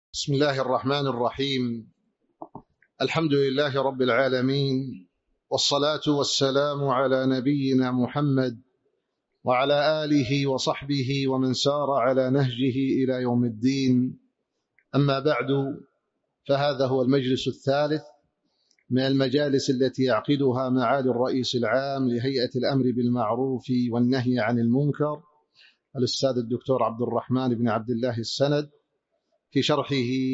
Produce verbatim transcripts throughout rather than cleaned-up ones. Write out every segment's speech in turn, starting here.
بسم الله الرحمن الرحيم. الحمد لله رب العالمين، والصلاة والسلام على نبينا محمد وعلى آله وصحبه ومن سار على نهجه إلى يوم الدين. أما بعد، فهذا هو المجلس الثالث من المجالس التي يعقدها معالي الرئيس العام لهيئة الأمر بالمعروف والنهي عن المنكر الأستاذ الدكتور عبد الرحمن بن عبد الله السند في شرحه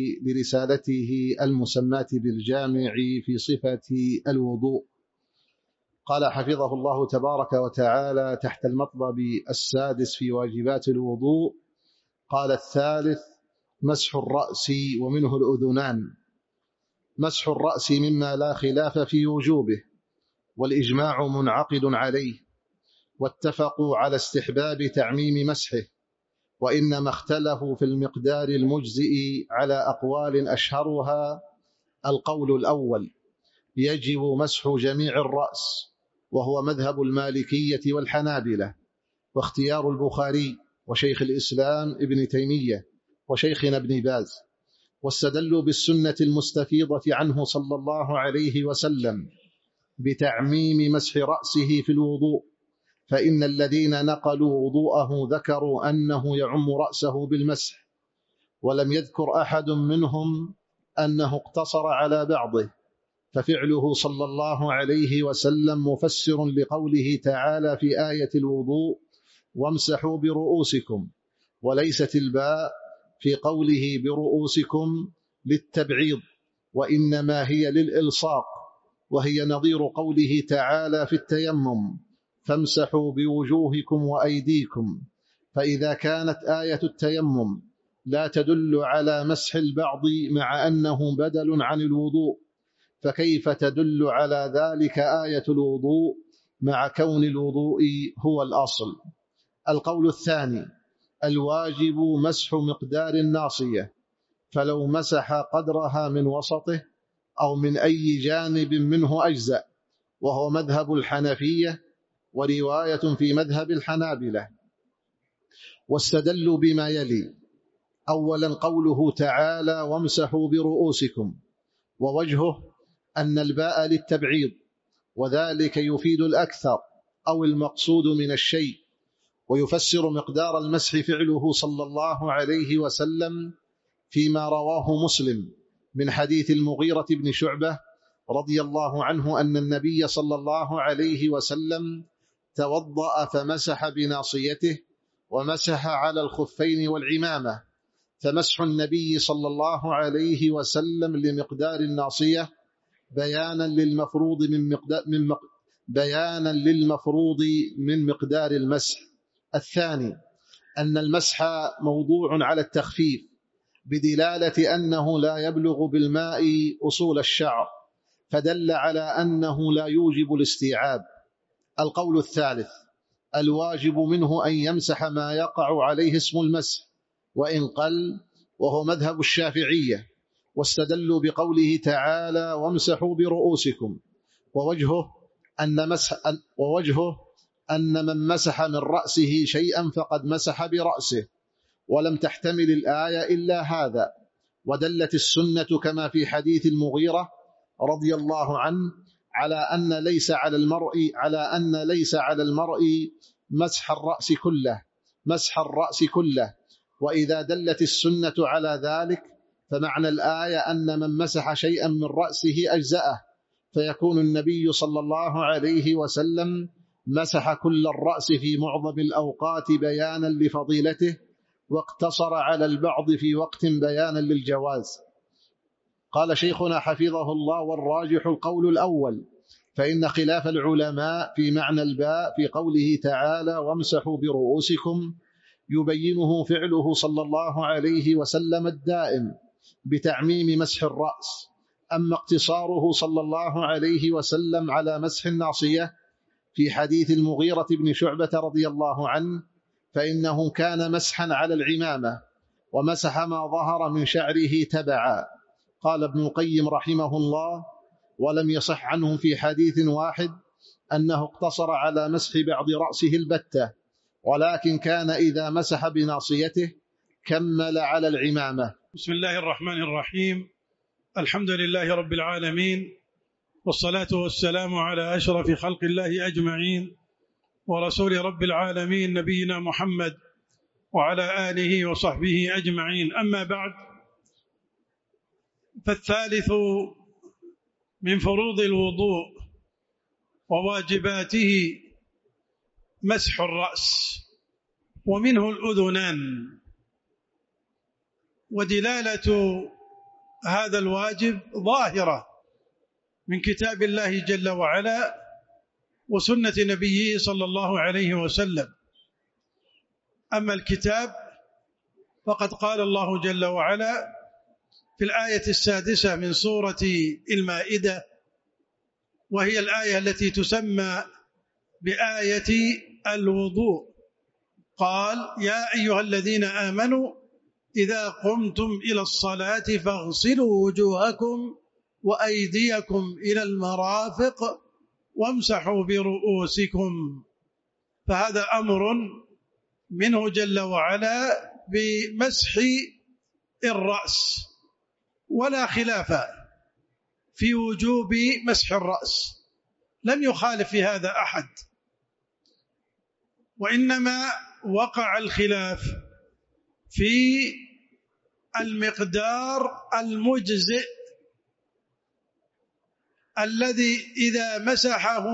لرسالته المسماة بالجامع في صفة الوضوء. قال حفظه الله تبارك وتعالى تحت المطلب السادس في واجبات الوضوء، قال الثالث: مسح الرأس ومنه الأذنان. مسح الرأس مما لا خلاف في وجوبه، والإجماع منعقد عليه، واتفقوا على استحباب تعميم مسحه، وإنما اختلفوا في المقدار المجزئ على أقوال أشهرها القول الأول: يجب مسح جميع الرأس، وهو مذهب المالكية والحنابلة، واختيار البخاري وشيخ الإسلام ابن تيمية وشيخنا ابن باز، واستدلوا بالسنة المستفيضة عنه صلى الله عليه وسلم بتعميم مسح رأسه في الوضوء، فإن الذين نقلوا وضوءه ذكروا أنه يعم رأسه بالمسح، ولم يذكر أحد منهم أنه اقتصر على بعضه، ففعله صلى الله عليه وسلم مفسر لقوله تعالى في آية الوضوء: وامسحوا برؤوسكم، وليست الباء في قوله برؤوسكم للتبعيض، وإنما هي للإلصاق، وهي نظير قوله تعالى في التيمم: فامسحوا بوجوهكم وأيديكم. فإذا كانت آية التيمم لا تدل على مسح البعض مع أنه بدل عن الوضوء، فكيف تدل على ذلك آية الوضوء مع كون الوضوء هو الأصل؟ القول الثاني: الواجب مسح مقدار الناصية، فلو مسح قدرها من وسطه أو من أي جانب منه أجزأ، وهو مذهب الحنفية ورواية في مذهب الحنابلة. واستدلوا بما يلي: أولا قوله تعالى: وامسحوا برؤوسكم، ووجهه أن الباء للتبعيض، وذلك يفيد الأكثر أو المقصود من الشيء، ويفسر مقدار المسح فعله صلى الله عليه وسلم فيما رواه مسلم من حديث المغيرة بن شعبة رضي الله عنه أن النبي صلى الله عليه وسلم توضأ فمسح بناصيته، ومسح على الخفين والعمامة، فمسح النبي صلى الله عليه وسلم لمقدار الناصية بيانا للمفروض من مقدار من مق... بيانا للمفروض من مقدار المسح. الثاني أن المسح موضوع على التخفيف بدلالة أنه لا يبلغ بالماء أصول الشعر، فدل على أنه لا يوجب الاستيعاب. القول الثالث: الواجب منه أن يمسح ما يقع عليه اسم المسح وإن قل، وهو مذهب الشافعية، واستدلوا بقوله تعالى: وامسحوا برؤوسكم، ووجهه أن, مسح ووجهه أن من مسح من رأسه شيئا فقد مسح برأسه، ولم تحتمل الآية إلا هذا. ودلت السنة كما في حديث المغيرة رضي الله عنه على أن ليس على المرء على أن ليس على المرء مسح الرأس كله مسح الرأس كله وإذا دلت السنة على ذلك فمعنى الآية أن من مسح شيئا من رأسه أجزأه، فيكون النبي صلى الله عليه وسلم مسح كل الرأس في معظم الأوقات بيانا لفضيلته، واقتصر على البعض في وقت بيانا للجواز. قال شيخنا حفظه الله: والراجح القول الأول، فإن خلاف العلماء في معنى الباء في قوله تعالى: وامسحوا برؤوسكم يبينه فعله صلى الله عليه وسلم الدائم بتعميم مسح الرأس. أما اقتصاره صلى الله عليه وسلم على مسح الناصية في حديث المغيرة بن شعبة رضي الله عنه فإنه كان مسحا على العمامة، ومسح ما ظهر من شعره تبعا. قال ابن القيم رحمه الله: ولم يصح عنه في حديث واحد أنه اقتصر على مسح بعض رأسه البتة، ولكن كان إذا مسح بناصيته كمل على العمامة. بسم الله الرحمن الرحيم. الحمد لله رب العالمين، والصلاة والسلام على أشرف خلق الله أجمعين، ورسول رب العالمين نبينا محمد وعلى آله وصحبه أجمعين. أما بعد، فالثالث من فروض الوضوء وواجباته مسح الرأس، ومنه الأذنان. ودلالة هذا الواجب ظاهرة من كتاب الله جل وعلا وسنة نبيه صلى الله عليه وسلم. أما الكتاب فقد قال الله جل وعلا في الآية السادسة من سورة المائدة، وهي الآية التي تسمى بآية الوضوء، قال: يا أيها الذين آمنوا إذا قمتم إلى الصلاة فاغسلوا وجوهكم وأيديكم إلى المرافق وامسحوا برؤوسكم. فهذا أمر منه جل وعلا بمسح الرأس، ولا خلاف في وجوب مسح الرأس، لم يخالف في هذا أحد، وإنما وقع الخلاف في المقدار المجزئ الذي إذا مسحه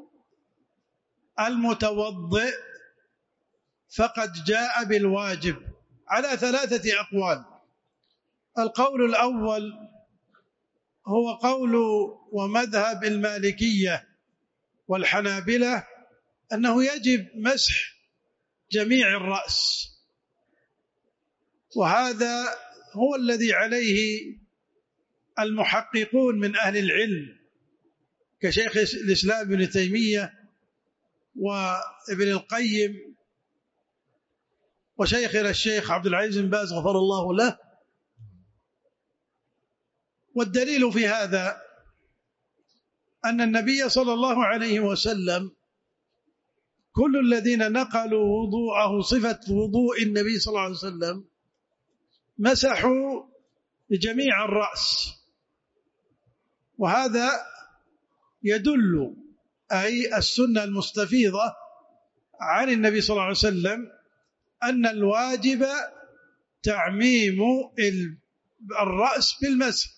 المتوضئ فقد جاء بالواجب، على ثلاثة أقوال. القول الأول هو قول ومذهب المالكية والحنابلة أنه يجب مسح جميع الرأس، وهذا هو الذي عليه المحققون من أهل العلم كشيخ الإسلام ابن تيمية وابن القيم وشيخنا الشيخ عبد العزيز بن باز غفر الله له. والدليل في هذا أن النبي صلى الله عليه وسلم كل الذين نقلوا وضوءه صفة وضوء النبي صلى الله عليه وسلم مسحوا جميع الرأس، وهذا يدل أي السنة المستفيضة عن النبي صلى الله عليه وسلم أن الواجب تعميم الرأس بالمسح.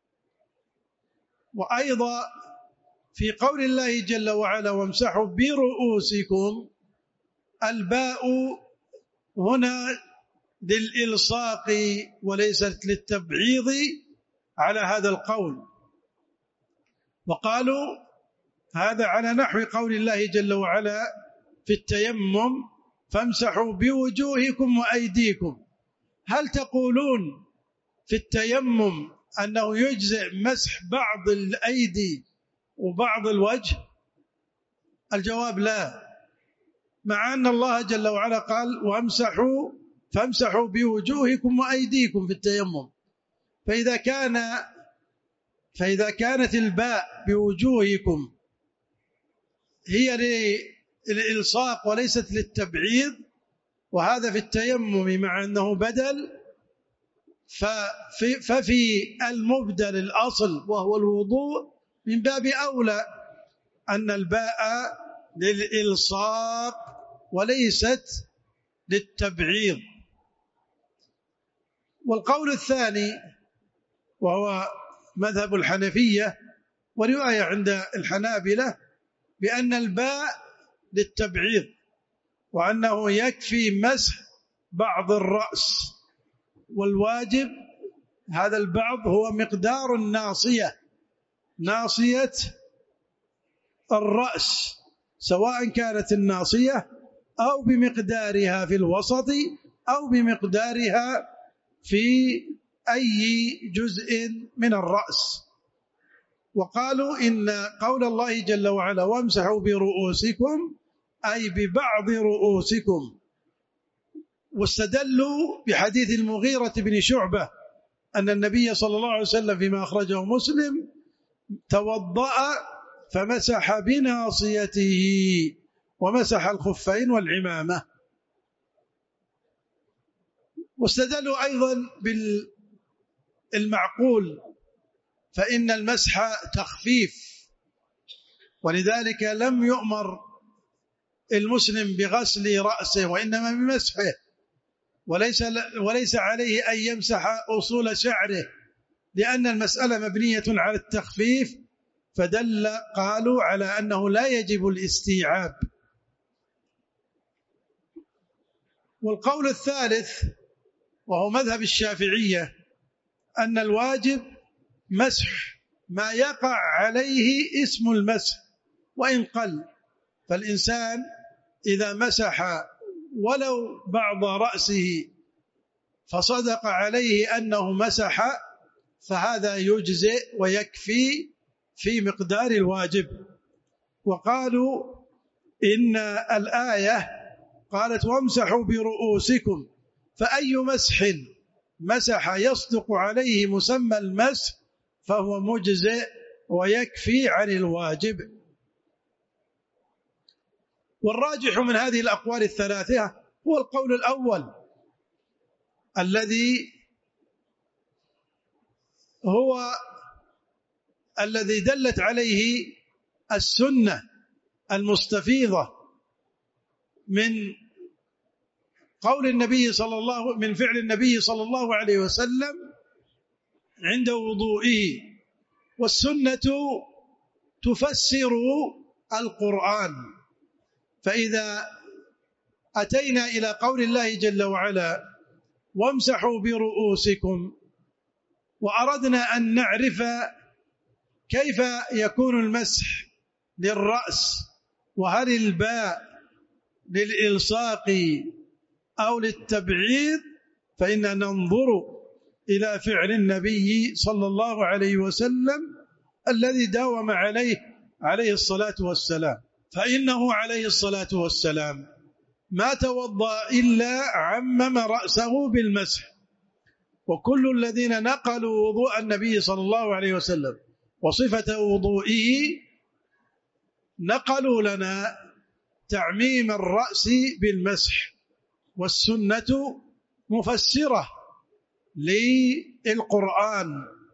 وأيضا في قول الله جل وعلا وامسحوا برؤوسكم، الباء هنا للإلصاق وليست للتبعيض على هذا القول، وقالوا هذا على نحو قول الله جل وعلا في التيمم فامسحوا بوجوهكم وأيديكم. هل تقولون في التيمم أنه يجزئ مسح بعض الأيدي وبعض الوجه؟ الجواب لا، مع أن الله جل وعلا قال وامسحوا فامسحوا بوجوهكم وأيديكم في التيمم. فإذا كان فإذا كانت الباء بوجوهكم هي للإلصاق وليست للتبعيض، وهذا في التيمم مع أنه بدل، ففي, ففي المبدل الأصل وهو الوضوء من باب أولى أن الباء للإلصاق وليست للتبعيض. والقول الثاني وهو مذهب الحنفية ورواية عند الحنابلة بأن الباء للتبعيض، وأنه يكفي مسح بعض الرأس، والواجب هذا البعض هو مقدار الناصية، ناصية الرأس، سواء كانت الناصية أو بمقدارها في الوسط أو بمقدارها في أي جزء من الرأس. وقالوا إن قول الله جل وعلا وامسحوا برؤوسكم أي ببعض رؤوسكم، واستدلوا بحديث المغيرة بن شعبة أن النبي صلى الله عليه وسلم فيما أخرجه مسلم توضأ فمسح بناصيته ومسح الخفين والعمامة. واستدلوا أيضا بالمعقول، فإن المسح تخفيف، ولذلك لم يؤمر المسلم بغسل رأسه وإنما بمسحه، وليس وليس عليه أن يمسح أصول شعره، لأن المسألة مبنية على التخفيف، فدل قالوا على أنه لا يجب الاستيعاب. والقول الثالث وهو مذهب الشافعية أن الواجب مسح ما يقع عليه اسم المسح وإن قل، فالإنسان إذا مسح ولو بعض رأسه فصدق عليه أنه مسح فهذا يجزئ ويكفي في مقدار الواجب. وقالوا إن الآية قالت وامسحوا برؤوسكم، فأي مسح مسح يصدق عليه مسمى المسح فهو مجزئ ويكفي عن الواجب. والراجح من هذه الأقوال الثلاثة هو القول الأول الذي هو الذي دلت عليه السنة المستفيضة من قول النبي صلى الله من فعل النبي صلى الله عليه وسلم عند وضوئه، والسنة تفسر القرآن. فإذا أتينا إلى قول الله جل وعلا وامسحوا برؤوسكم، وأردنا أن نعرف كيف يكون المسح للرأس، وهل الباء للإلصاق أو للتبعيض، فإننا ننظر إلى فعل النبي صلى الله عليه وسلم الذي داوم عليه عليه الصلاة والسلام، فإنه عليه الصلاة والسلام ما توضأ إلا عمم رأسه بالمسح. وكل الذين نقلوا وضوء النبي صلى الله عليه وسلم وصفة وضوئه نقلوا لنا تعميم الرأس بالمسح، والسنة مفسرة للقرآن.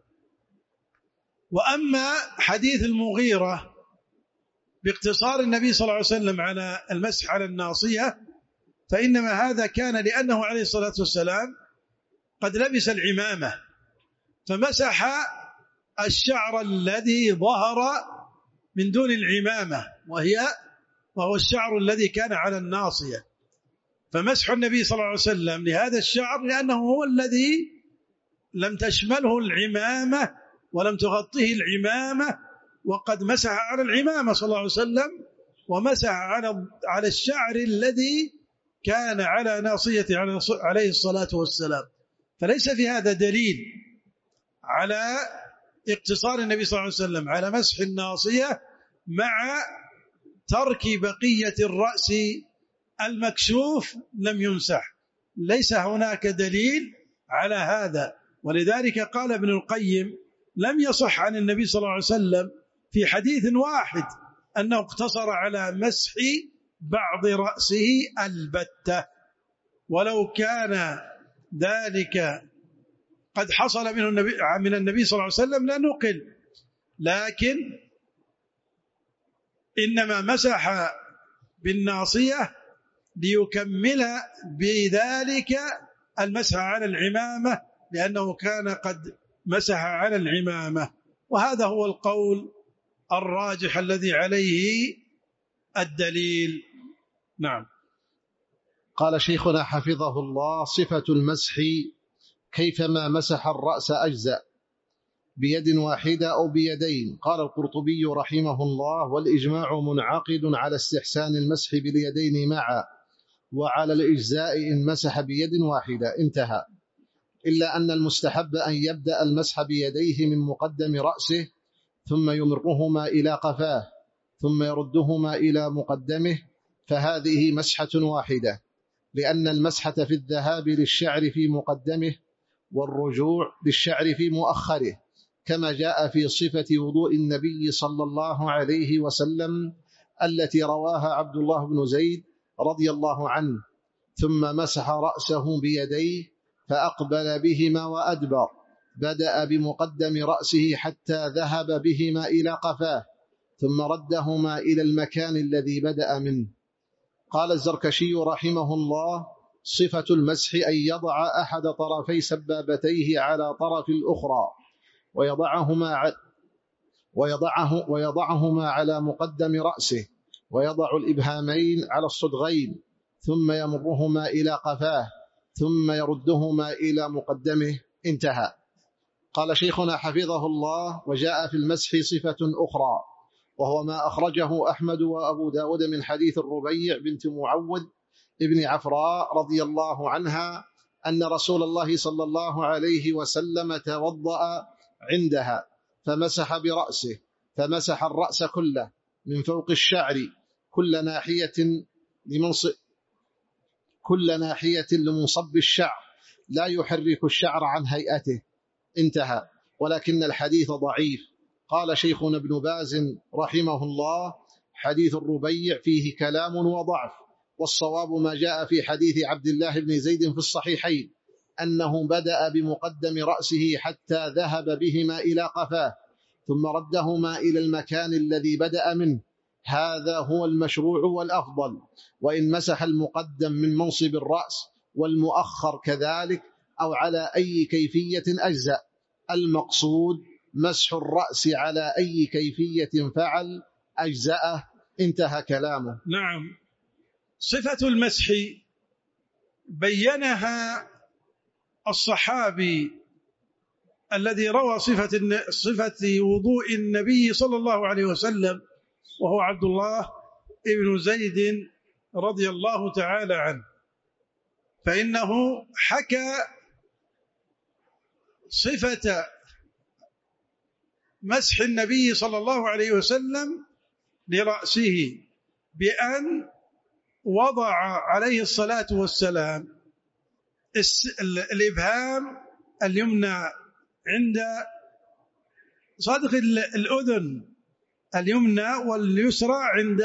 وأما حديث المغيرة باقتصار النبي صلى الله عليه وسلم على المسح على الناصية، فإنما هذا كان لأنه عليه الصلاة والسلام قد لبس العمامة فمسح الشعر الذي ظهر من دون العمامة، وهي وهو الشعر الذي كان على الناصية، فمسح النبي صلى الله عليه وسلم لهذا الشعر لأنه هو الذي لم تشمله العمامة ولم تغطيه العمامة، وقد مسح على العمامة صلى الله عليه وسلم ومسح على على الشعر الذي كان على ناصية عليه الصلاة والسلام. فليس في هذا دليل على اقتصار النبي صلى الله عليه وسلم على مسح الناصية مع ترك بقية الرأس المكشوف لم يمسح، ليس هناك دليل على هذا. ولذلك قال ابن القيم لم يصح عن النبي صلى الله عليه وسلم في حديث واحد أنه اقتصر على مسح بعض رأسه البتة، ولو كان ذلك قد حصل منه النبي من النبي صلى الله عليه وسلم لنقل، لكن إنما مسح بالناصية ليكمل بذلك المسح على العمامة، لأنه كان قد مسح على العمامة. وهذا هو القول الراجح الذي عليه الدليل. نعم. قال شيخنا حفظه الله صفة المسح كيفما مسح الرأس أجزأ بيد واحدة أو بيدين. قال القرطبي رحمه الله والإجماع منعقد على استحسان المسح باليدين معا، وعلى الإجزاء إن مسح بيد واحدة. انتهى. إلا أن المستحب أن يبدأ المسح بيديه من مقدم رأسه ثم يمرهما إلى قفاه ثم يردهما إلى مقدمه، فهذه مسحة واحدة، لأن المسحة في الذهاب للشعر في مقدمه والرجوع للشعر في مؤخره، كما جاء في صفة وضوء النبي صلى الله عليه وسلم التي رواها عبد الله بن زيد رضي الله عنه، ثم مسح رأسه بيديه فأقبل بهما وأدبر، بدأ بمقدم رأسه حتى ذهب بهما إلى قفاه، ثم ردهما إلى المكان الذي بدأ منه. قال الزركشي رحمه الله: صفة المسح أن يضع أحد طرفي سبابتيه على طرف الأخرى ويضعهما ويضعه ويضعهما على مقدم رأسه، ويضع الإبهامين على الصدغين، ثم يمرهما إلى قفاه، ثم يردهما إلى مقدمه. انتهى. قال شيخنا حفظه الله: وجاء في المسح صفة أخرى، وهو ما أخرجه أحمد وأبو داود من حديث الربيع بنت معوذ ابن عفراء رضي الله عنها أن رسول الله صلى الله عليه وسلم توضأ عندها فمسح برأسه، فمسح الرأس كله من فوق الشعر كل ناحية لمنصب كل ناحية لمنصب الشعر، لا يحرك الشعر عن هيئته. انتهى. ولكن الحديث ضعيف. قال شيخنا ابن باز رحمه الله: حديث الربيع فيه كلام وضعف، والصواب ما جاء في حديث عبد الله بن زيد في الصحيحين أنه بدأ بمقدم رأسه حتى ذهب بهما إلى قفاه، ثم ردهما إلى المكان الذي بدأ منه. هذا هو المشروع والأفضل، وإن مسح المقدم من منصب الرأس والمؤخر كذلك أو على أي كيفية أجزأ. المقصود مسح الرأس على أي كيفية فعل أجزأه. انتهى كلامه. نعم. صفة المسح بينها الصحابي الذي روى صفة صفة وضوء النبي صلى الله عليه وسلم، وهو عبد الله ابن زيد رضي الله تعالى عنه، فإنه حكى صفة مسح النبي صلى الله عليه وسلم لرأسه بأن وضع عليه الصلاة والسلام الإبهام اليمنى عند صدغ الأذن اليمنى، واليسرى عند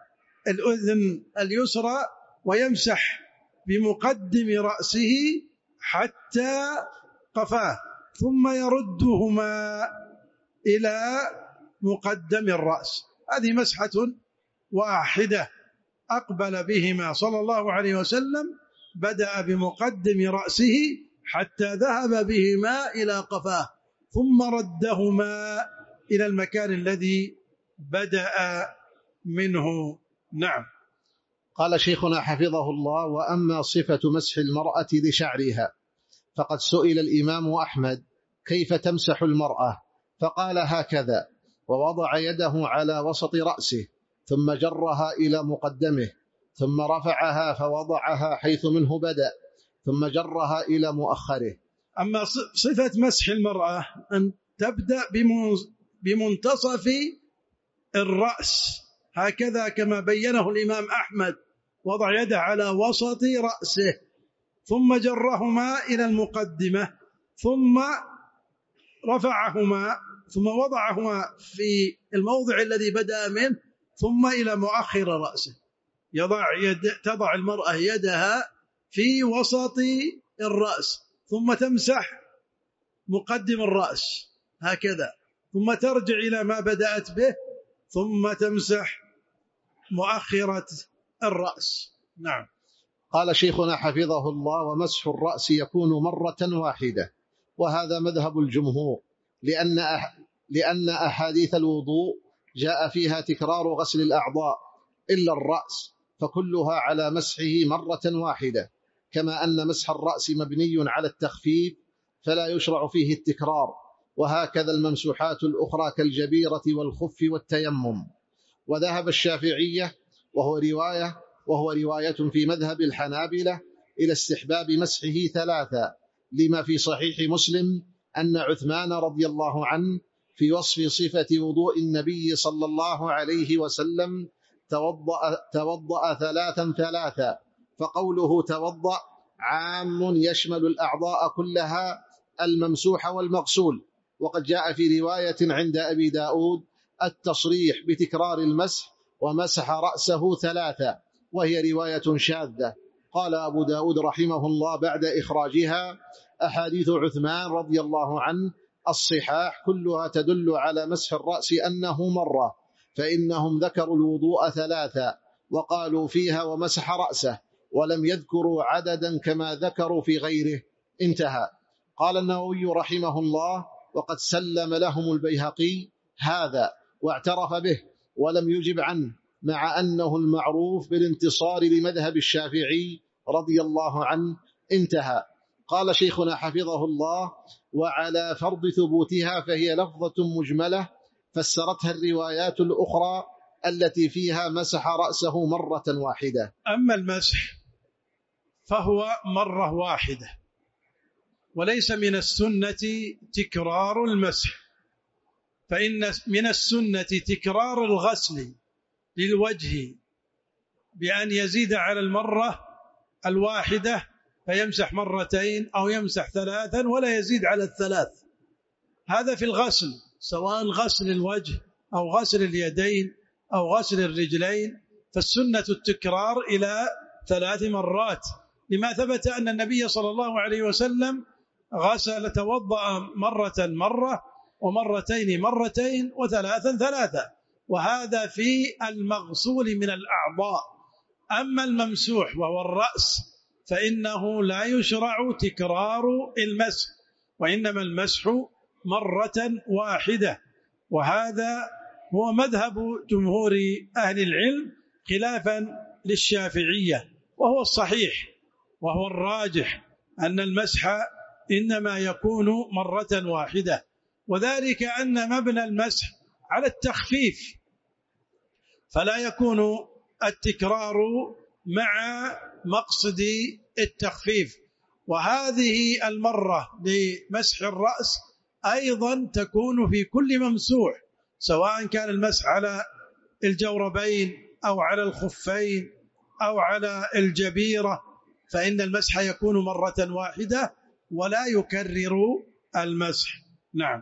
الأذن اليسرى، ويمسح بمقدم رأسه حتى قفاه، ثم يردهما إلى مقدم الرأس. هذه مسحة واحدة أقبل بهما صلى الله عليه وسلم، بدأ بمقدم رأسه حتى ذهب بهما إلى قفاه، ثم ردهما إلى المكان الذي بدأ منه. نعم. قال شيخنا حفظه الله: وأما صفة مسح المرأة لشعرها فقد سئل الإمام أحمد كيف تمسح المرأة، فقال هكذا: ووضع يده على وسط رأسه، ثم جرها إلى مقدمه، ثم رفعها فوضعها حيث منه بدأ، ثم جرها إلى مؤخره. أما صفة مسح المرأة أن تبدأ بمنتصف الرأس، هكذا كما بينه الإمام أحمد، وضع يده على وسط رأسه، ثم جرهما إلى المقدمة، ثم رفعهما، ثم وضعهما في الموضع الذي بدأ منه، ثم إلى مؤخر رأسه. يضع يد تضع المرأة يدها في وسط الرأس، ثم تمسح مقدم الرأس هكذا، ثم ترجع إلى ما بدأت به، ثم تمسح مؤخرة الرأس. نعم. قال شيخنا حفظه الله: ومسح الرأس يكون مرة واحدة، وهذا مذهب الجمهور، لأن أح... لأن أحاديث الوضوء جاء فيها تكرار غسل الأعضاء إلا الرأس، فكلها على مسحه مرة واحدة، كما أن مسح الرأس مبني على التخفيف فلا يشرع فيه التكرار، وهكذا الممسوحات الأخرى كالجبيرة والخف والتيمم. وذهب الشافعية وهو رواية وهو رواية في مذهب الحنابلة إلى استحباب مسحه ثلاثة، لما في صحيح مسلم أن عثمان رضي الله عنه في وصف صفة وضوء النبي صلى الله عليه وسلم توضأ, توضأ ثلاثا ثلاثا، فقوله توضأ عام يشمل الأعضاء كلها الممسوح والمغسول. وقد جاء في رواية عند أبي داود التصريح بتكرار المسح ومسح رأسه ثلاثا، وهي رواية شاذة، قال أبو داود رحمه الله بعد إخراجها: أحاديث عثمان رضي الله عنه الصحاح كلها تدل على مسح الرأس أنه مرة، فإنهم ذكروا الوضوء ثلاثة وقالوا فيها ومسح رأسه، ولم يذكروا عددا كما ذكروا في غيره. انتهى. قال النووي رحمه الله: وقد سلم لهم البيهقي هذا واعترف به ولم يجب عنه، مع أنه المعروف بالانتصار لمذهب الشافعي رضي الله عنه. انتهى. قال شيخنا حفظه الله: وعلى فرض ثبوتها فهي لفظة مجملة فسرتها الروايات الأخرى التي فيها مسح رأسه مرة واحدة. أما المسح فهو مرة واحدة، وليس من السنة تكرار المسح، فإن من السنة تكرار الغسل للوجه بأن يزيد على المرة الواحدة فيمسح مرتين أو يمسح ثلاثا ولا يزيد على الثلاث. هذا في الغسل، سواء غسل الوجه أو غسل اليدين أو غسل الرجلين، فالسنة التكرار إلى ثلاث مرات، لما ثبت أن النبي صلى الله عليه وسلم غسل توضأ مرة مرة ومرتين مرتين وثلاثا ثلاثة، وهذا في المغسول من الأعضاء. أما الممسوح وهو الرأس فإنه لا يشرع تكرار المسح، وإنما المسح مرة واحدة، وهذا هو مذهب جمهور أهل العلم خلافا للشافعية، وهو الصحيح وهو الراجح أن المسح إنما يكون مرة واحدة، وذلك أن مبنى المسح على التخفيف، فلا يكون التكرار مع مقصد التخفيف. وهذه المرة لمسح الرأس أيضا تكون في كل ممسوح، سواء كان المسح على الجوربين أو على الخفين أو على الجبيرة، فإن المسح يكون مرة واحدة ولا يكرر المسح. نعم.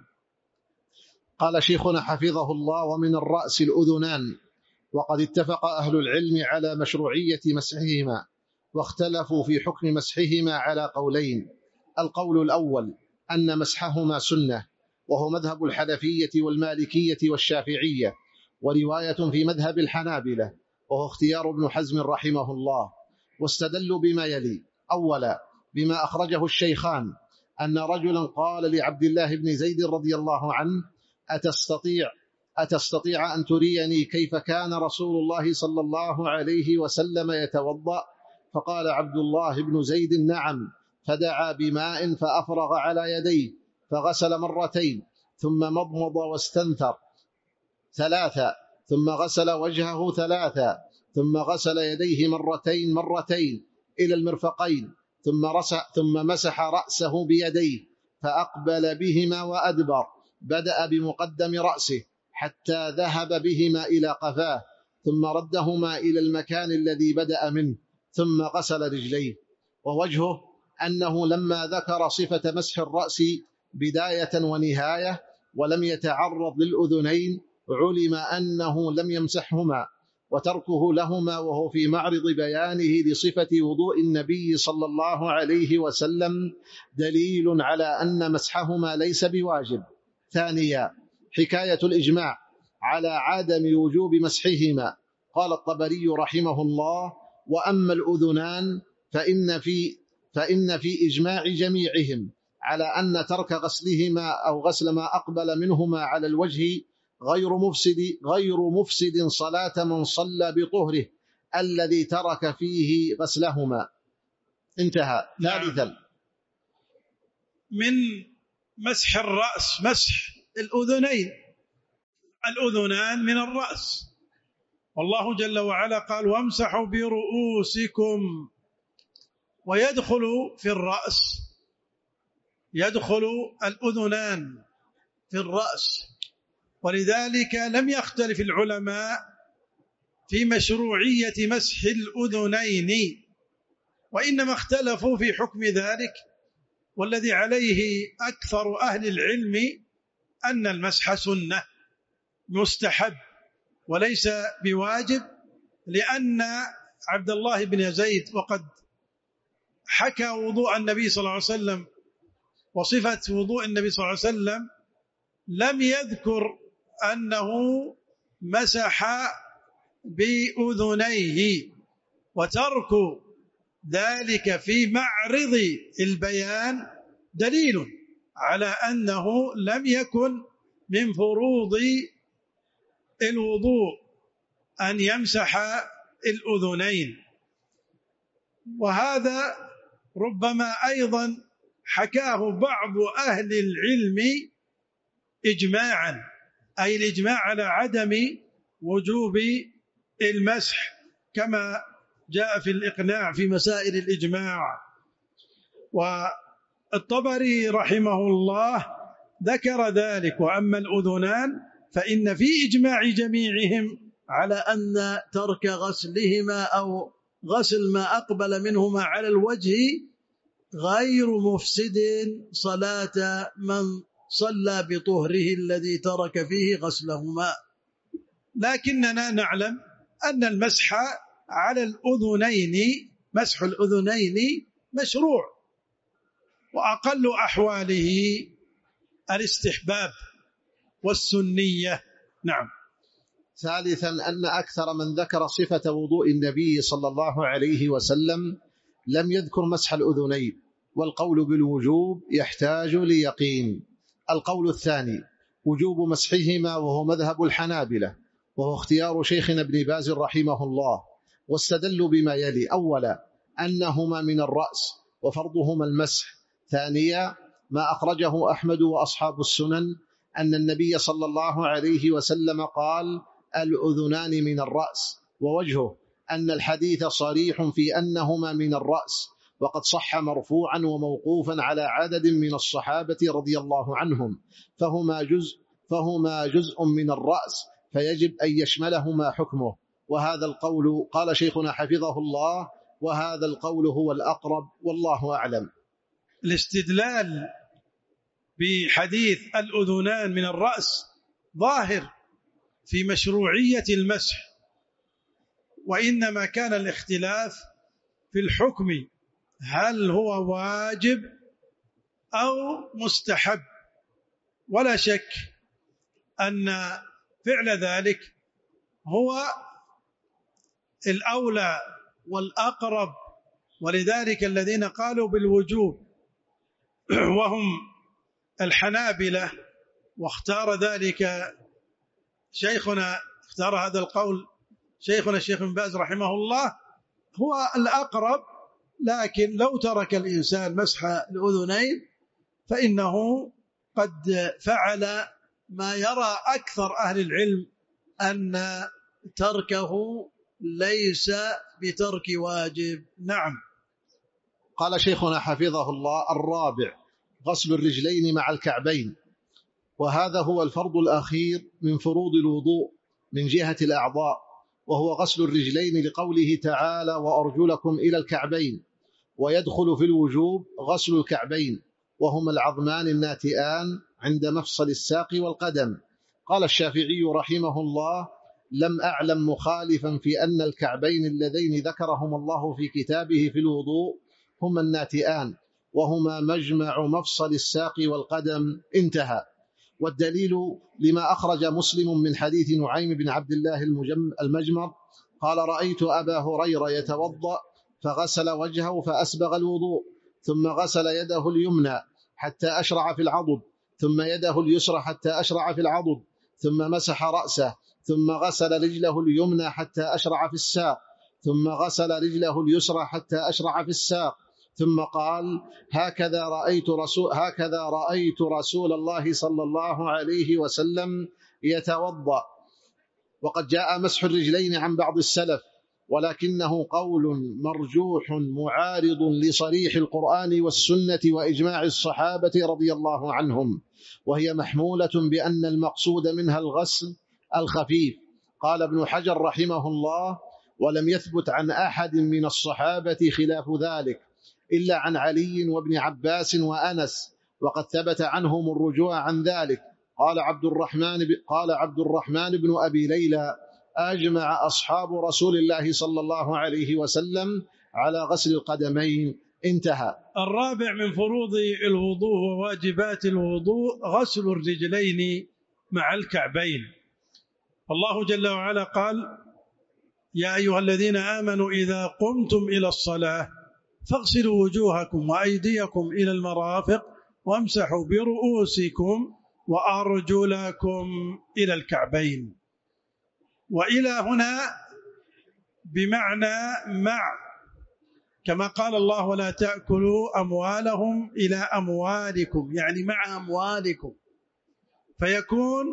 قال شيخنا حفظه الله: ومن الرأس الأذنان، وقد اتفق أهل العلم على مشروعية مسحهما، واختلفوا في حكم مسحهما على قولين. القول الأول أن مسحهما سنة، وهو مذهب الحنفية والمالكية والشافعية، ورواية في مذهب الحنابلة، وهو اختيار ابن حزم رحمه الله. واستدلوا بما يلي: أولا بما أخرجه الشيخان أن رجلا قال لعبد الله بن زيد رضي الله عنه: أتستطيع أتستطيع أن تريني كيف كان رسول الله صلى الله عليه وسلم يتوضأ؟ فقال عبد الله بن زيد: نعم. فدعا بماء فأفرغ على يديه فغسل مرتين، ثم مضمض واستنثر ثلاثة، ثم غسل وجهه ثلاثة، ثم غسل يديه مرتين مرتين إلى المرفقين، ثم, ثم مسح رأسه بيديه فأقبل بهما وأدبر، بدأ بمقدم رأسه حتى ذهب بهما إلى قفاه، ثم ردهما إلى المكان الذي بدأ منه، ثم غسل رجليه. ووجهه أنه لما ذكر صفة مسح الرأس بداية ونهاية ولم يتعرض للأذنين علم أنه لم يمسحهما، وتركه لهما وهو في معرض بيانه لصفة وضوء النبي صلى الله عليه وسلم دليل على أن مسحهما ليس بواجب. ثانيا حكاية الإجماع على عدم وجوب مسحهما. قال الطبري رحمه الله: وأما الأذنان فإن في, فإن في إجماع جميعهم على أن ترك غسلهما أو غسل ما أقبل منهما على الوجه غير مفسد, غير مفسد صلاة من صلى بطهره الذي ترك فيه غسلهما. انتهى. ثالثا من مسح الرأس مسح الأذنين، الأذنان من الرأس، والله جل وعلا قال: وامسحوا برؤوسكم. ويدخل في الرأس، يدخل الأذنان في الرأس، ولذلك لم يختلف العلماء في مشروعية مسح الأذنين، وإنما اختلفوا في حكم ذلك، والذي عليه أكثر أهل العلم أن المسح سنة مستحب وليس بواجب، لأن عبد الله بن زيد وقد حكى وضوء النبي صلى الله عليه وسلم وصفة وضوء النبي صلى الله عليه وسلم لم يذكر أنه مسح بأذنيه، وترك ذلك في معرض البيان دليل على أنه لم يكن من فروض الوضوء أن يمسح الأذنين. وهذا ربما أيضا حكاه بعض أهل العلم إجماعا، أي الإجماع على عدم وجوب المسح كما جاء في الإقناع في مسائل الإجماع. والطبري رحمه الله ذكر ذلك. وأما الأذنان فإن في إجماع جميعهم على أن ترك غسلهما أو غسل ما أقبل منهما على الوجه غير مفسد صلاة من صلى بطهره الذي ترك فيه غسلهما. لكننا نعلم أن المسح على الأذنين، مسح الأذنين مشروع، وأقل أحواله الاستحباب والسنية. نعم. ثالثا أن أكثر من ذكر صفة وضوء النبي صلى الله عليه وسلم لم يذكر مسح الأذنين، والقول بالوجوب يحتاج ليقين. القول الثاني وجوب مسحهما، وهو مذهب الحنابلة، وهو اختيار شيخنا ابن باز رحمه الله، واستدلوا بما يلي: أولا أنهما من الرأس وفرضهما المسح. ثانيا ما أخرجه أحمد وأصحاب السنن أن النبي صلى الله عليه وسلم قال: الأذنان من الرأس. ووجهه أن الحديث صريح في أنهما من الرأس، وقد صح مرفوعا وموقوفا على عدد من الصحابة رضي الله عنهم، فهما جزء, فهما جزء من الرأس، فيجب أن يشملهما حكمه. وهذا القول قال شيخنا حفظه الله: وهذا القول هو الأقرب، والله أعلم. الاستدلال بحديث الأذنان من الرأس ظاهر في مشروعية المسح، وإنما كان الاختلاف في الحكم، هل هو واجب أو مستحب. ولا شك أن فعل ذلك هو الأولى والأقرب، ولذلك الذين قالوا بالوجوب وهم الحنابلة، واختار ذلك شيخنا، اختار هذا القول شيخنا الشيخ ابن باز رحمه الله، هو الأقرب. لكن لو ترك الإنسان مسح الأذنين فإنه قد فعل ما يرى أكثر أهل العلم أن تركه ليس بترك واجب. نعم. قال شيخنا حفظه الله: الرابع غسل الرجلين مع الكعبين، وهذا هو الفرض الأخير من فروض الوضوء من جهة الأعضاء، وهو غسل الرجلين لقوله تعالى: وأرجلكم إلى الكعبين. ويدخل في الوجوب غسل الكعبين، وهما العظمان الناتئان عند مفصل الساق والقدم. قال الشافعي رحمه الله: لم أعلم مخالفا في أن الكعبين اللذين ذكرهم الله في كتابه في الوضوء هما الناتئان، وهما مجمع مفصل الساق والقدم. انتهى. والدليل لما أخرج مسلم من حديث نعيم بن عبد الله المجمر قال: رأيت أبا هريرة يتوضأ فغسل وجهه فأسبغ الوضوء، ثم غسل يده اليمنى حتى أشرع في العضد، ثم يده اليسرى حتى أشرع في العضد، ثم مسح رأسه، ثم غسل رجله اليمنى حتى أشرع في الساق، ثم غسل رجله اليسرى حتى أشرع في الساق، ثم قال: هكذا رأيت رسول, هكذا رأيت رسول الله صلى الله عليه وسلم يتوضأ. وقد جاء مسح الرجلين عن بعض السلف، ولكنه قول مرجوح معارض لصريح القرآن والسنة وإجماع الصحابة رضي الله عنهم، وهي محمولة بأن المقصود منها الغسل الخفيف. قال ابن حجر رحمه الله: ولم يثبت عن أحد من الصحابة خلاف ذلك إلا عن علي وابن عباس وأنس، وقد ثبت عنهم الرجوع عن ذلك. قال عبد الرحمن قال عبد الرحمن بن أبي ليلى: أجمع أصحاب رسول الله صلى الله عليه وسلم على غسل القدمين. انتهى. الرابع من فروض الوضوء وواجبات الوضوء غسل الرجلين مع الكعبين. الله جل وعلا قال: يا أيها الذين آمنوا إذا قمتم إلى الصلاة فاغسلوا وجوهكم وأيديكم إلى المرافق وامسحوا برؤوسكم وأرجلكم إلى الكعبين. وإلى هنا بمعنى مع، كما قال الله: ولا تأكلوا أموالهم إلى أموالكم، يعني مع أموالكم، فيكون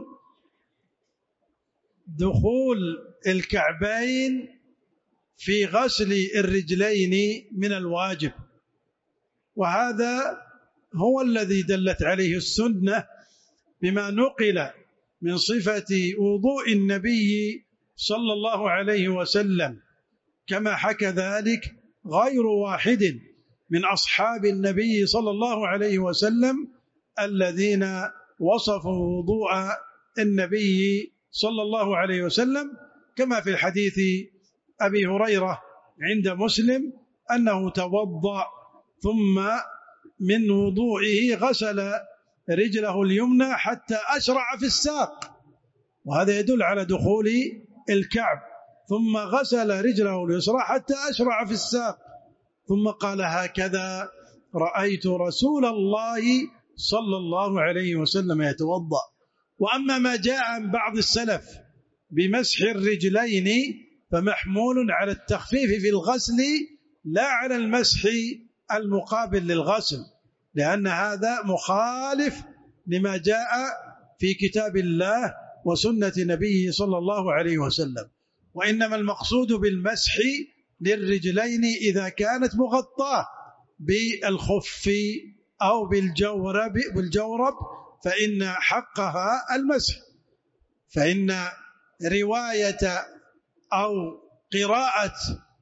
دخول الكعبين في غسل الرجلين من الواجب، وهذا هو الذي دلت عليه السنة بما نقل من صفة وضوء النبي صلى الله عليه وسلم، كما حكى ذلك غير واحد من أصحاب النبي صلى الله عليه وسلم الذين وصفوا وضوء النبي صلى الله عليه وسلم، كما في الحديث أبي هريرة عند مسلم أنه توضأ ثم من وضوئه غسل رجله اليمنى حتى أشرع في الساق، وهذا يدل على دخول الكعب، ثم غسل رجله اليسرى حتى أشرع في الساق، ثم قال: هكذا رأيت رسول الله صلى الله عليه وسلم يتوضأ. وأما ما جاء عن بعض السلف بمسح الرجلين فمحمول على التخفيف في الغسل لا على المسح المقابل للغسل، لأن هذا مخالف لما جاء في كتاب الله وسنة نبيه صلى الله عليه وسلم. وإنما المقصود بالمسح للرجلين إذا كانت مغطاة بالخف أو بالجورب, بالجورب فإن حقها المسح. فإن رواية أو قراءة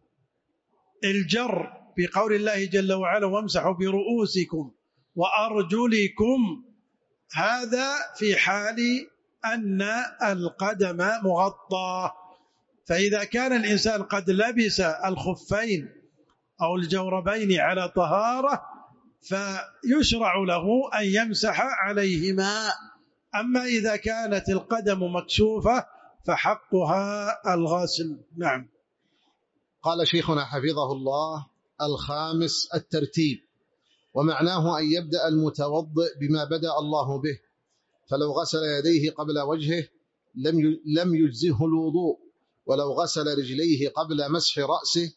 الجر بقول الله جل وعلا: وامسحوا برؤوسكم وأرجلكم، هذا في حال أن القدم مغطى. فإذا كان الإنسان قد لبس الخفين أو الجوربين على طهارة فيشرع له أن يمسح عليهما. أما إذا كانت القدم مكشوفة فحقها الغسل. نعم. قال شيخنا حفظه الله: الخامس الترتيب، ومعناه أن يبدأ المتوضئ بما بدأ الله به، فلو غسل يديه قبل وجهه لم يجزه الوضوء، ولو غسل رجليه قبل مسح رأسه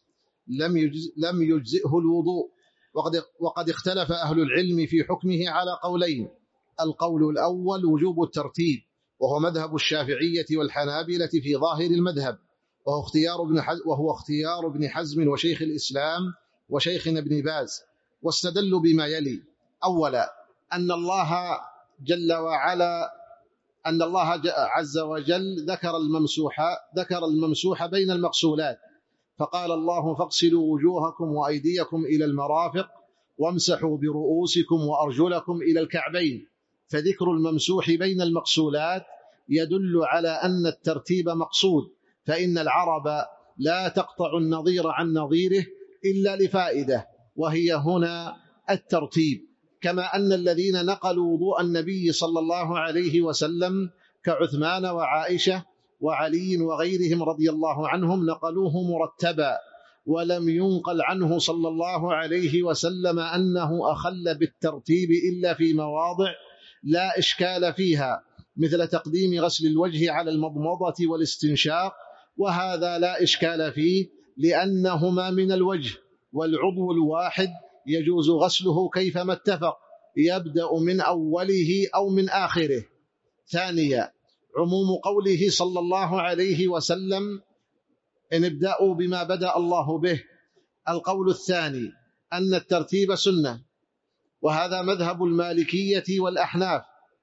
لم يجزئه الوضوء. وقد, وقد اختلف أهل العلم في حكمه على قولين: القول الأول وجوب الترتيب، وهو مذهب الشافعية والحنابلة في ظاهر المذهب، وهو اختيار ابن حزم, وهو اختيار ابن حزم وشيخ الإسلام وشيخنا ابن باز، واستدلوا بما يلي: أولا أن الله جل وعلا أن الله عز وجل ذكر الممسوح ذكر الممسوح بين المغسولات، فقال الله: فاغسلوا وجوهكم وأيديكم إلى المرافق وامسحوا برؤوسكم وأرجلكم إلى الكعبين. فذكر الممسوح بين المغسولات يدل على أن الترتيب مقصود، فإن العرب لا تقطع النظير عن نظيره إلا لفائدة، وهي هنا الترتيب. كما أن الذين نقلوا وضوء النبي صلى الله عليه وسلم كعثمان وعائشة وعلي وغيرهم رضي الله عنهم نقلوه مرتبا، ولم ينقل عنه صلى الله عليه وسلم أنه أخل بالترتيب إلا في مواضع لا إشكال فيها، مثل تقديم غسل الوجه على المضمضة والاستنشاق، وهذا لا إشكال فيه لأنهما من الوجه، والعضو الواحد يجوز غسله كيفما اتفق، يبدأ من أوله أو من آخره. ثانيا عموم قوله صلى الله عليه وسلم: إن ابدأوا بما بدأ الله به. القول الثاني أن الترتيب سنة، وهذا مذهب المالكية والأحناف،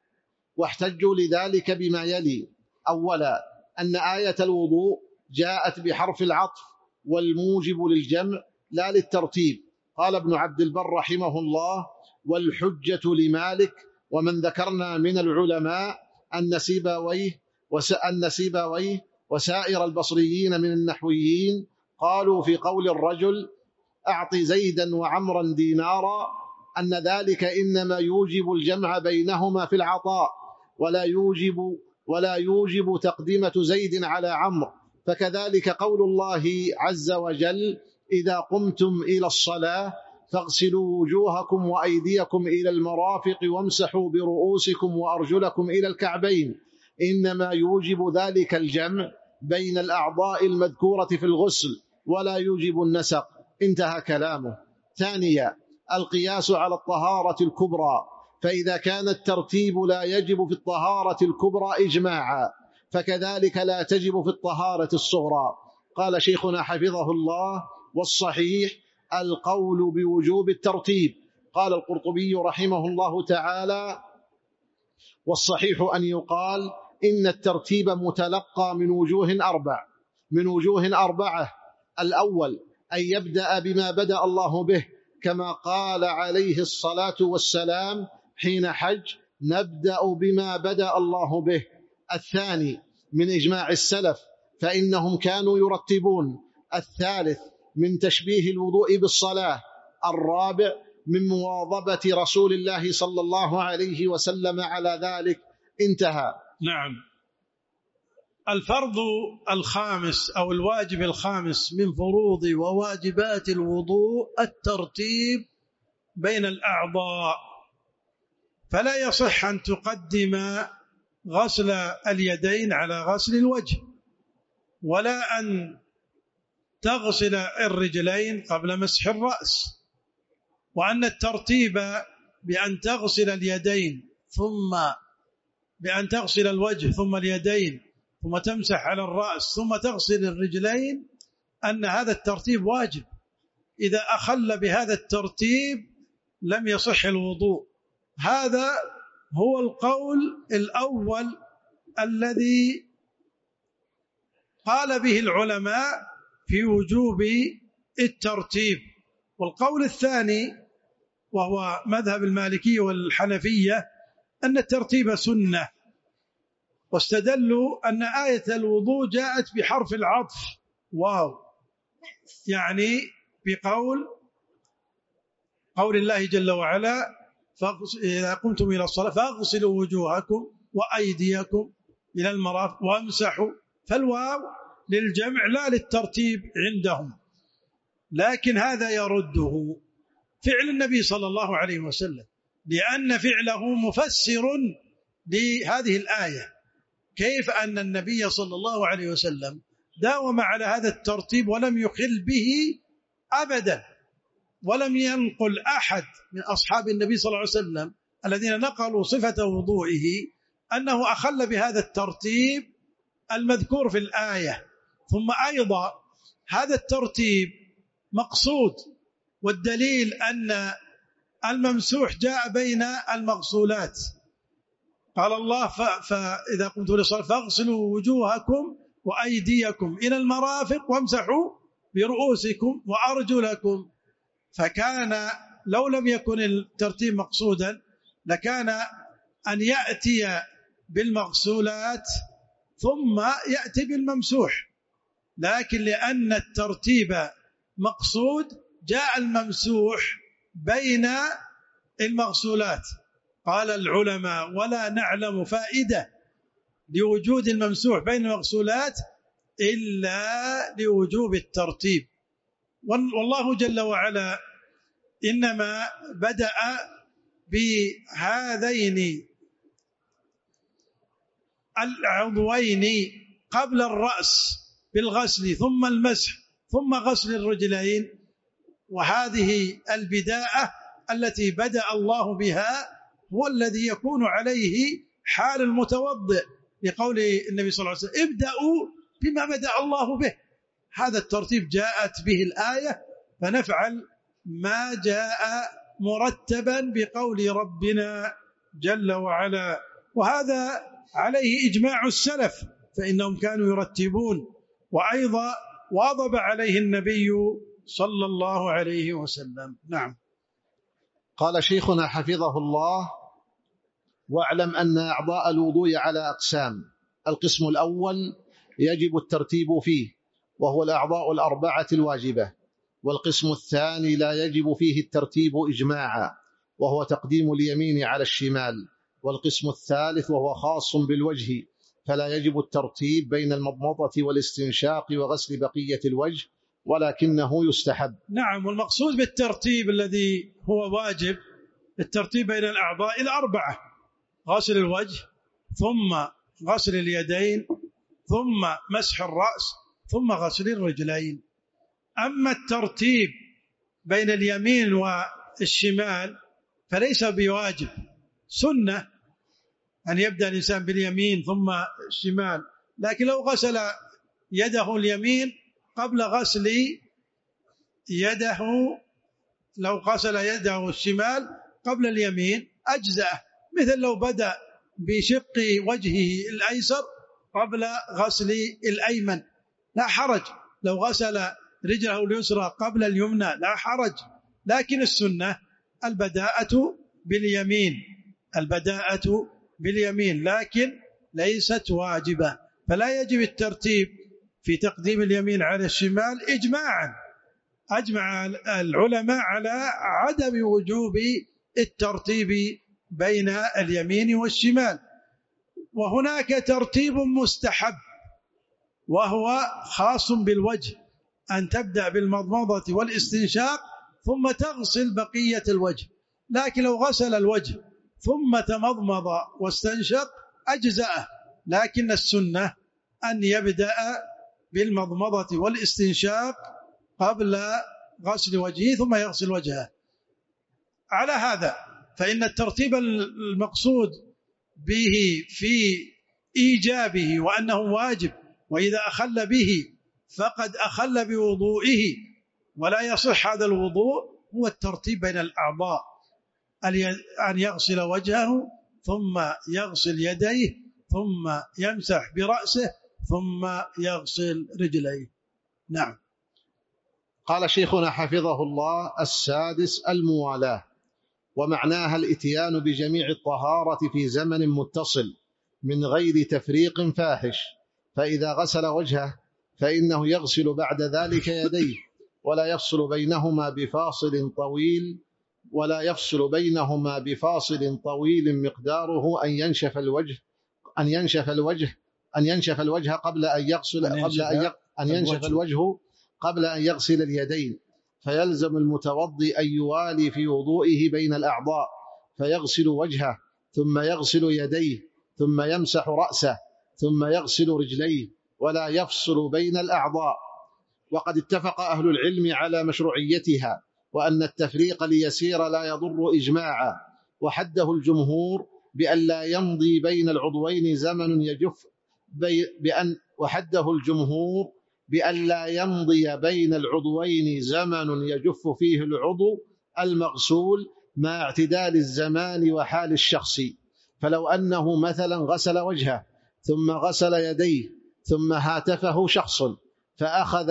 واحتجوا لذلك بما يلي: أولا أن آية الوضوء جاءت بحرف العطف والموجب للجمع لا للترتيب. قال ابن عبد البر رحمه الله: والحجة لمالك ومن ذكرنا من العلماء أن سيبويه وأن سيبويه وسائر البصريين من النحويين قالوا في قول الرجل أعط زيدا وعمرا دينارا أن ذلك إنما يوجب الجمع بينهما في العطاء ولا يوجب ولا يوجب تقدمة زيد على عمرو. فكذلك قول الله عز وجل: إذا قمتم إلى الصلاة فاغسلوا وجوهكم وأيديكم إلى المرافق وامسحوا برؤوسكم وأرجلكم إلى الكعبين، إنما يوجب ذلك الجمع بين الأعضاء المذكورة في الغسل ولا يوجب النسق. انتهى كلامه. ثانيا، القياس على الطهارة الكبرى، فإذا كان الترتيب لا يجب في الطهارة الكبرى إجماعا فكذلك لا تجب في الطهارة الصغرى. قال شيخنا حفظه الله: والصحيح القول بوجوب الترتيب. قال القرطبي رحمه الله تعالى: والصحيح أن يقال إن الترتيب متلقى من وجوه أربع من وجوه أربعة الأول أن يبدأ بما بدأ الله به، كما قال عليه الصلاة والسلام حين حج: نبدأ بما بدأ الله به. الثاني من إجماع السلف فإنهم كانوا يرتبون. الثالث من تشبيه الوضوء بالصلاة. الرابع من مواظبة رسول الله صلى الله عليه وسلم على ذلك. انتهى. نعم. الفرض الخامس أو الواجب الخامس من فروض وواجبات الوضوء الترتيب بين الأعضاء، فلا يصح أن تقدم غسل اليدين على غسل الوجه، ولا أن تغسل الرجلين قبل مسح الرأس، وأن الترتيب بأن تغسل اليدين ثم بأن تغسل الوجه ثم اليدين ثم تمسح على الرأس ثم تغسل الرجلين، أن هذا الترتيب واجب. إذا أخل بهذا الترتيب لم يصح الوضوء. هذا هو القول الأول الذي قال به العلماء في وجوب الترتيب. والقول الثاني وهو مذهب المالكية والحنفية أن الترتيب سنة، واستدلوا أن آية الوضوء جاءت بحرف العطف واو، يعني بقول قول الله جل وعلا: إذا قمتم إلى الصلاة فاغسلوا وجوهكم وأيديكم إلى المرافق وامسحوا. فالواو للجمع لا للترتيب عندهم، لكن هذا يرده فعل النبي صلى الله عليه وسلم، لأن فعله مفسر لهذه الآية. كيف أن النبي صلى الله عليه وسلم داوم على هذا الترتيب ولم يخل به أبدا، ولم ينقل أحد من أصحاب النبي صلى الله عليه وسلم الذين نقلوا صفة وضوئه أنه أخل بهذا الترتيب المذكور في الآية. ثم أيضا هذا الترتيب مقصود، والدليل أن الممسوح جاء بين المغسولات. قال الله: فإذا قمتم للصلاة فاغسلوا وجوهكم وأيديكم إلى المرافق وامسحوا برؤوسكم وأرجلكم. فكان لو لم يكن الترتيب مقصودا لكان أن يأتي بالمغسولات ثم يأتي بالممسوح، لكن لأن الترتيب مقصود جاء الممسوح بين المغسولات. قال العلماء: ولا نعلم فائدة لوجود الممسوح بين المغسولات إلا لوجوب الترتيب. والله جل وعلا إنما بدأ بهذين العضوين قبل الرأس بالغسل ثم المسح ثم غسل الرجلين، وهذه البداءة التي بدأ الله بها هو الذي يكون عليه حال المتوضئ، لقول النبي صلى الله عليه وسلم: ابدأوا بما بدأ الله به. هذا الترتيب جاءت به الآية، فنفعل ما جاء مرتبا بقول ربنا جل وعلا. وهذا عليه إجماع السلف، فإنهم كانوا يرتبون، وأيضا واظب عليه النبي صلى الله عليه وسلم. نعم. قال شيخنا حفظه الله: واعلم أن أعضاء الوضوء على أقسام. القسم الأول يجب الترتيب فيه، وهو الأعضاء الأربعة الواجبة، والقسم الثاني لا يجب فيه الترتيب إجماعا، وهو تقديم اليمين على الشمال. والقسم الثالث وهو خاص بالوجه، فلا يجب الترتيب بين المضمضة والاستنشاق وغسل بقية الوجه، ولكنه يستحب. نعم، والمقصود بالترتيب الذي هو واجب الترتيب بين الأعضاء الأربعة: غسل الوجه، ثم غسل اليدين، ثم مسح الرأس، ثم غسل الرجلين. أما الترتيب بين اليمين والشمال فليس بواجب، سنة أن يبدأ الإنسان باليمين ثم الشمال، لكن لو غسل يده اليمين قبل غسل يده لو غسل يده الشمال قبل اليمين أجزأه، مثل لو بدأ بشق وجهه الأيسر قبل غسل الأيمن لا حرج، لو غسل رجله اليسرى قبل اليمنى لا حرج، لكن السنة البداءة باليمين البداءة باليمين لكن ليست واجبة، فلا يجب الترتيب في تقديم اليمين على الشمال إجماعا. أجمع العلماء على عدم وجوب الترتيب بين اليمين والشمال. وهناك ترتيب مستحب وهو خاص بالوجه، أن تبدأ بالمضمضة والاستنشاق ثم تغسل بقية الوجه، لكن لو غسل الوجه ثم تمضمض واستنشق أجزأه، لكن السنة أن يبدأ بالمضمضة والاستنشاق قبل غسل وجهه ثم يغسل وجهه. على هذا فإن الترتيب المقصود به في إيجابه وأنه واجب، وإذا أخل به فقد أخل بوضوئه ولا يصح هذا الوضوء، هو الترتيب بين الأعضاء، أن يغسل وجهه ثم يغسل يديه ثم يمسح برأسه ثم يغسل رجليه. نعم. قال شيخنا حفظه الله: السادس الموالاة، ومعناها الإتيان بجميع الطهارة في زمن متصل من غير تفريق فاحش. فإذا غسل وجهه فإنه يغسل بعد ذلك يديه، ولا يفصل بينهما بفاصل طويل ولا يفصل بينهما بفاصل طويل مقداره أن ينشف الوجه أن ينشف الوجه أن ينشف الوجه قبل أن يغسل قبل أن أن ينشف الوجه قبل أن يغسل اليدين. فيلزم المتوضي أن يوالي في وضوئه بين الأعضاء، فيغسل وجهه ثم يغسل يديه ثم يمسح رأسه ثم يغسل رجليه، ولا يفصل بين الأعضاء. وقد اتفق أهل العلم على مشروعيتها، وأن التفريق ليسير لا يضر إجماعا، وحده الجمهور بأن لا يمضي بين العضوين زمن يجف بي بأن وحده الجمهور بأن لا يمضي بين العضوين زمن يجف فيه العضو المغسول مع اعتدال الزمان وحال الشخص. فلو أنه مثلا غسل وجهه ثم غسل يديه ثم هاتفه شخص فأخذ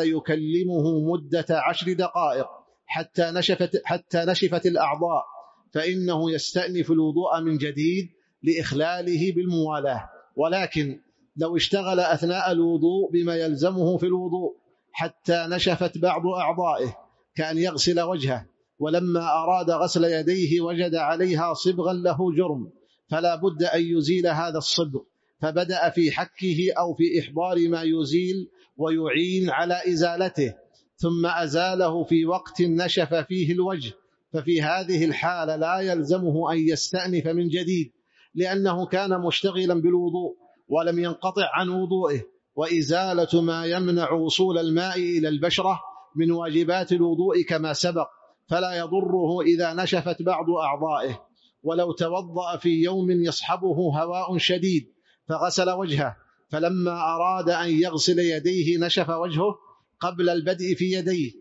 يكلمه مدة عشر دقائق حتى نشفت, حتى نشفت الأعضاء، فإنه يستأنف الوضوء من جديد لإخلاله بالموالاة. ولكن لو اشتغل أثناء الوضوء بما يلزمه في الوضوء حتى نشفت بعض أعضائه، كأن يغسل وجهه ولما أراد غسل يديه وجد عليها صبغا له جرم، فلا بد أن يزيل هذا الصبغ، فبدأ في حكه أو في إحضار ما يزيل ويعين على إزالته، ثم أزاله في وقت نشف فيه الوجه، ففي هذه الحالة لا يلزمه أن يستأنف من جديد، لأنه كان مشتغلا بالوضوء ولم ينقطع عن وضوئه. وإزالة ما يمنع وصول الماء إلى البشرة من واجبات الوضوء كما سبق، فلا يضره إذا نشفت بعض أعضائه. ولو توضأ في يوم يصحبه هواء شديد فغسل وجهه، فلما أراد أن يغسل يديه نشف وجهه قبل البدء في يديه،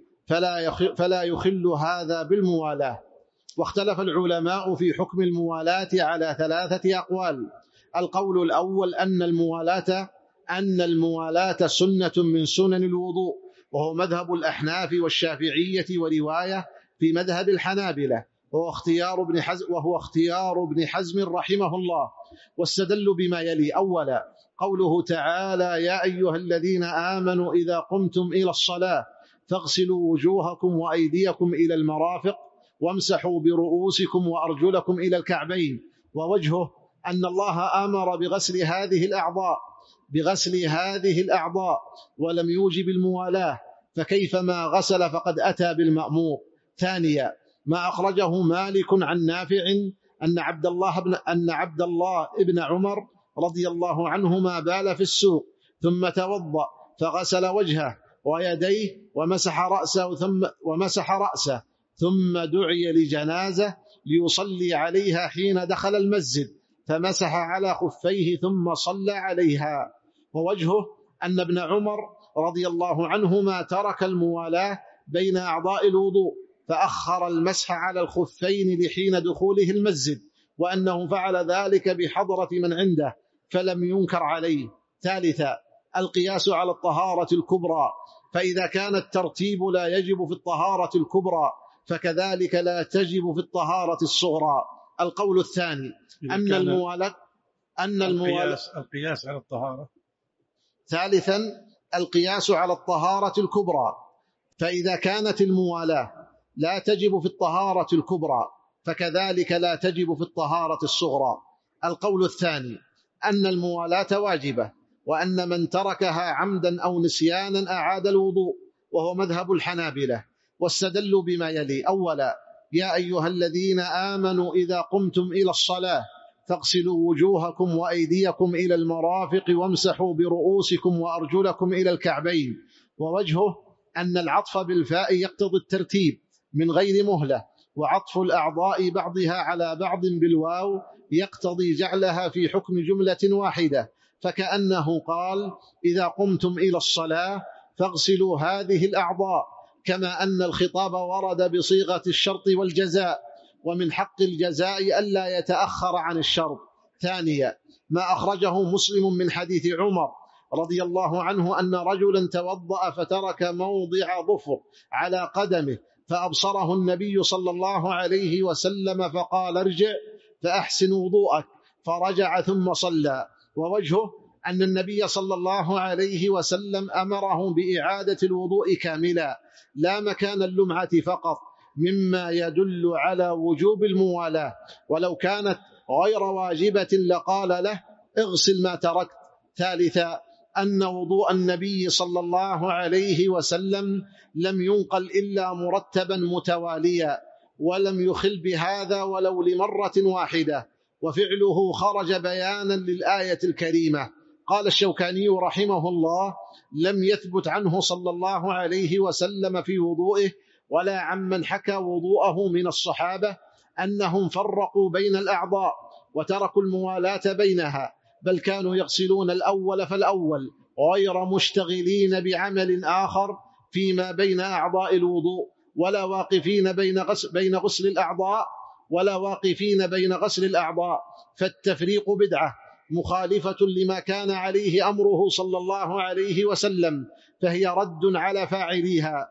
فلا يخل هذا بالموالاة. واختلف العلماء في حكم الموالاة على ثلاثة أقوال. القول الأول أن الموالاة أن الموالاة سنة من سنن الوضوء، وهو مذهب الأحناف والشافعية ورواية في مذهب الحنابلة، وهو اختيار ابن حزم وهو اختيار ابن حزم رحمه الله. واستدلوا بما يلي: أولا قوله تعالى: يا أيها الذين آمنوا إذا قمتم إلى الصلاة فاغسلوا وجوهكم وأيديكم إلى المرافق وامسحوا برؤوسكم وأرجلكم إلى الكعبين. ووجهه أن الله أمر بغسل هذه الأعضاء بغسل هذه الأعضاء ولم يوجب الموالاة، فكيفما غسل فقد أتى بالمأمور. ثانيا، ما أخرجه مالك عن نافع أن عبد الله بن أن عبد الله ابن عمر رضي الله عنهما بال في السوق ثم توضأ فغسل وجهه ويديه ومسح رأسه ثم ومسح رأسه ثم دعي لجنازة ليصلي عليها حين دخل المسجد فمسح على خفيه ثم صلى عليها. ووجهه أن ابن عمر رضي الله عنهما ترك الموالاة بين أعضاء الوضوء فأخر المسح على الخفين لحين دخوله المسجد، وأنه فعل ذلك بحضرة من عنده فلم ينكر عليه. ثالثا، القياس على الطهارة الكبرى، فإذا كان الترتيب لا يجب في الطهارة الكبرى فكذلك لا تجب في الطهارة الصغرى. القول الثاني أن الموالاة أن الموالاة القياس على الطهارة. ثالثا، القياس على الطهارة الكبرى، فإذا كانت الموالاة لا تجب في الطهارة الكبرى فكذلك لا تجب في الطهارة الصغرى. القول الثاني أن الموالاة واجبة، وأن من تركها عمدا أو نسيانا أعاد الوضوء، وهو مذهب الحنابلة، واستدلوا بما يلي. أولا، يا أيها الذين آمنوا إذا قمتم إلى الصلاة فاغسلوا وجوهكم وأيديكم إلى المرافق وامسحوا برؤوسكم وأرجلكم إلى الكعبين. ووجهه أن العطف بالفاء يقتضي الترتيب من غير مهلة، وعطف الأعضاء بعضها على بعض بالواو يقتضي جعلها في حكم جملة واحدة، فكأنه قال إذا قمتم إلى الصلاة فاغسلوا هذه الأعضاء، كما أن الخطاب ورد بصيغة الشرط والجزاء، ومن حق الجزاء ألا يتأخر عن الشرط. ثانيا، ما أخرجه مسلم من حديث عمر رضي الله عنه أن رجلا توضأ فترك موضع ظفر على قدمه فأبصره النبي صلى الله عليه وسلم فقال ارجع فأحسن وضوءك، فرجع ثم صلى. ووجهه أن النبي صلى الله عليه وسلم أمره بإعادة الوضوء كاملا لا مكان اللمعة فقط، مما يدل على وجوب الموالاة، ولو كانت غير واجبة لقال له اغسل ما تركت. ثالثا، أن وضوء النبي صلى الله عليه وسلم لم ينقل إلا مرتبا متواليا، ولم يخل بهذا ولو لمرة واحدة، وفعله خرج بيانا للآية الكريمة. قال الشوكاني رحمه الله لم يثبت عنه صلى الله عليه وسلم في وضوئه ولا عمن حكى وضوءه من الصحابة أنهم فرقوا بين الأعضاء وتركوا الموالاة بينها، بل كانوا يغسلون الأول فالأول غير مشتغلين بعمل آخر فيما بين أعضاء الوضوء، ولا واقفين بين غسل, بين غسل الأعضاء ولا واقفين بين غسل الأعضاء، فالتفريق بدعة مخالفة لما كان عليه أمره صلى الله عليه وسلم، فهي رد على فاعليها.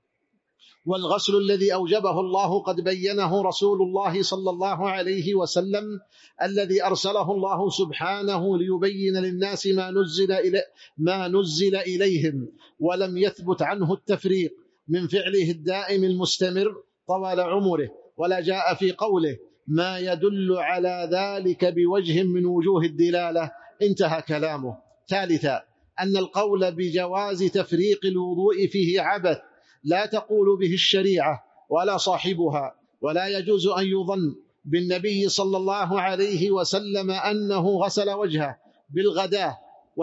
والغسل الذي أوجبه الله قد بينه رسول الله صلى الله عليه وسلم الذي أرسله الله سبحانه ليبين للناس ما نزل إلي ما نزل إليهم، ولم يثبت عنه التفريق من فعله الدائم المستمر طوال عمره، ولا جاء في قوله ما يدل على ذلك بوجه من وجوه الدلالة. انتهى كلامه. ثالثا، أن القول بجواز تفريق الوضوء فيه عبث لا تقول به الشريعة ولا صاحبها، ولا يجوز أن يظن بالنبي صلى الله عليه وسلم أنه غسل وجهه بالغداة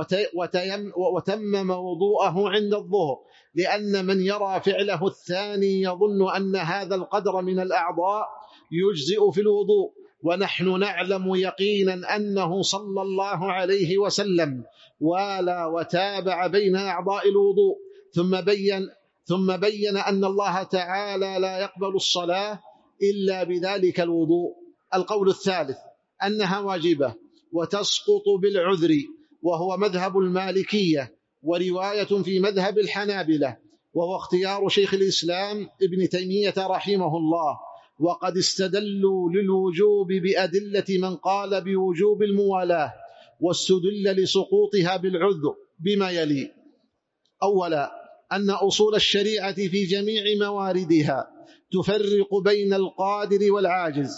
وتمم وضوءه عند الظهر، لأن من يرى فعله الثاني يظن أن هذا القدر من الأعضاء يجزئ في الوضوء، ونحن نعلم يقينا أنه صلى الله عليه وسلم والى وتابع بين أعضاء الوضوء، ثم بين ثم بين أن الله تعالى لا يقبل الصلاة إلا بذلك الوضوء. القول الثالث أنها واجبة وتسقط بالعذر، وهو مذهب المالكية ورواية في مذهب الحنابلة، وهو اختيار شيخ الإسلام ابن تيمية رحمه الله. وقد استدلوا للوجوب بأدلة من قال بوجوب الموالاة، واستدل لسقوطها بالعذر بما يلي. أولا، أن أصول الشريعة في جميع مواردها تفرق بين القادر والعاجز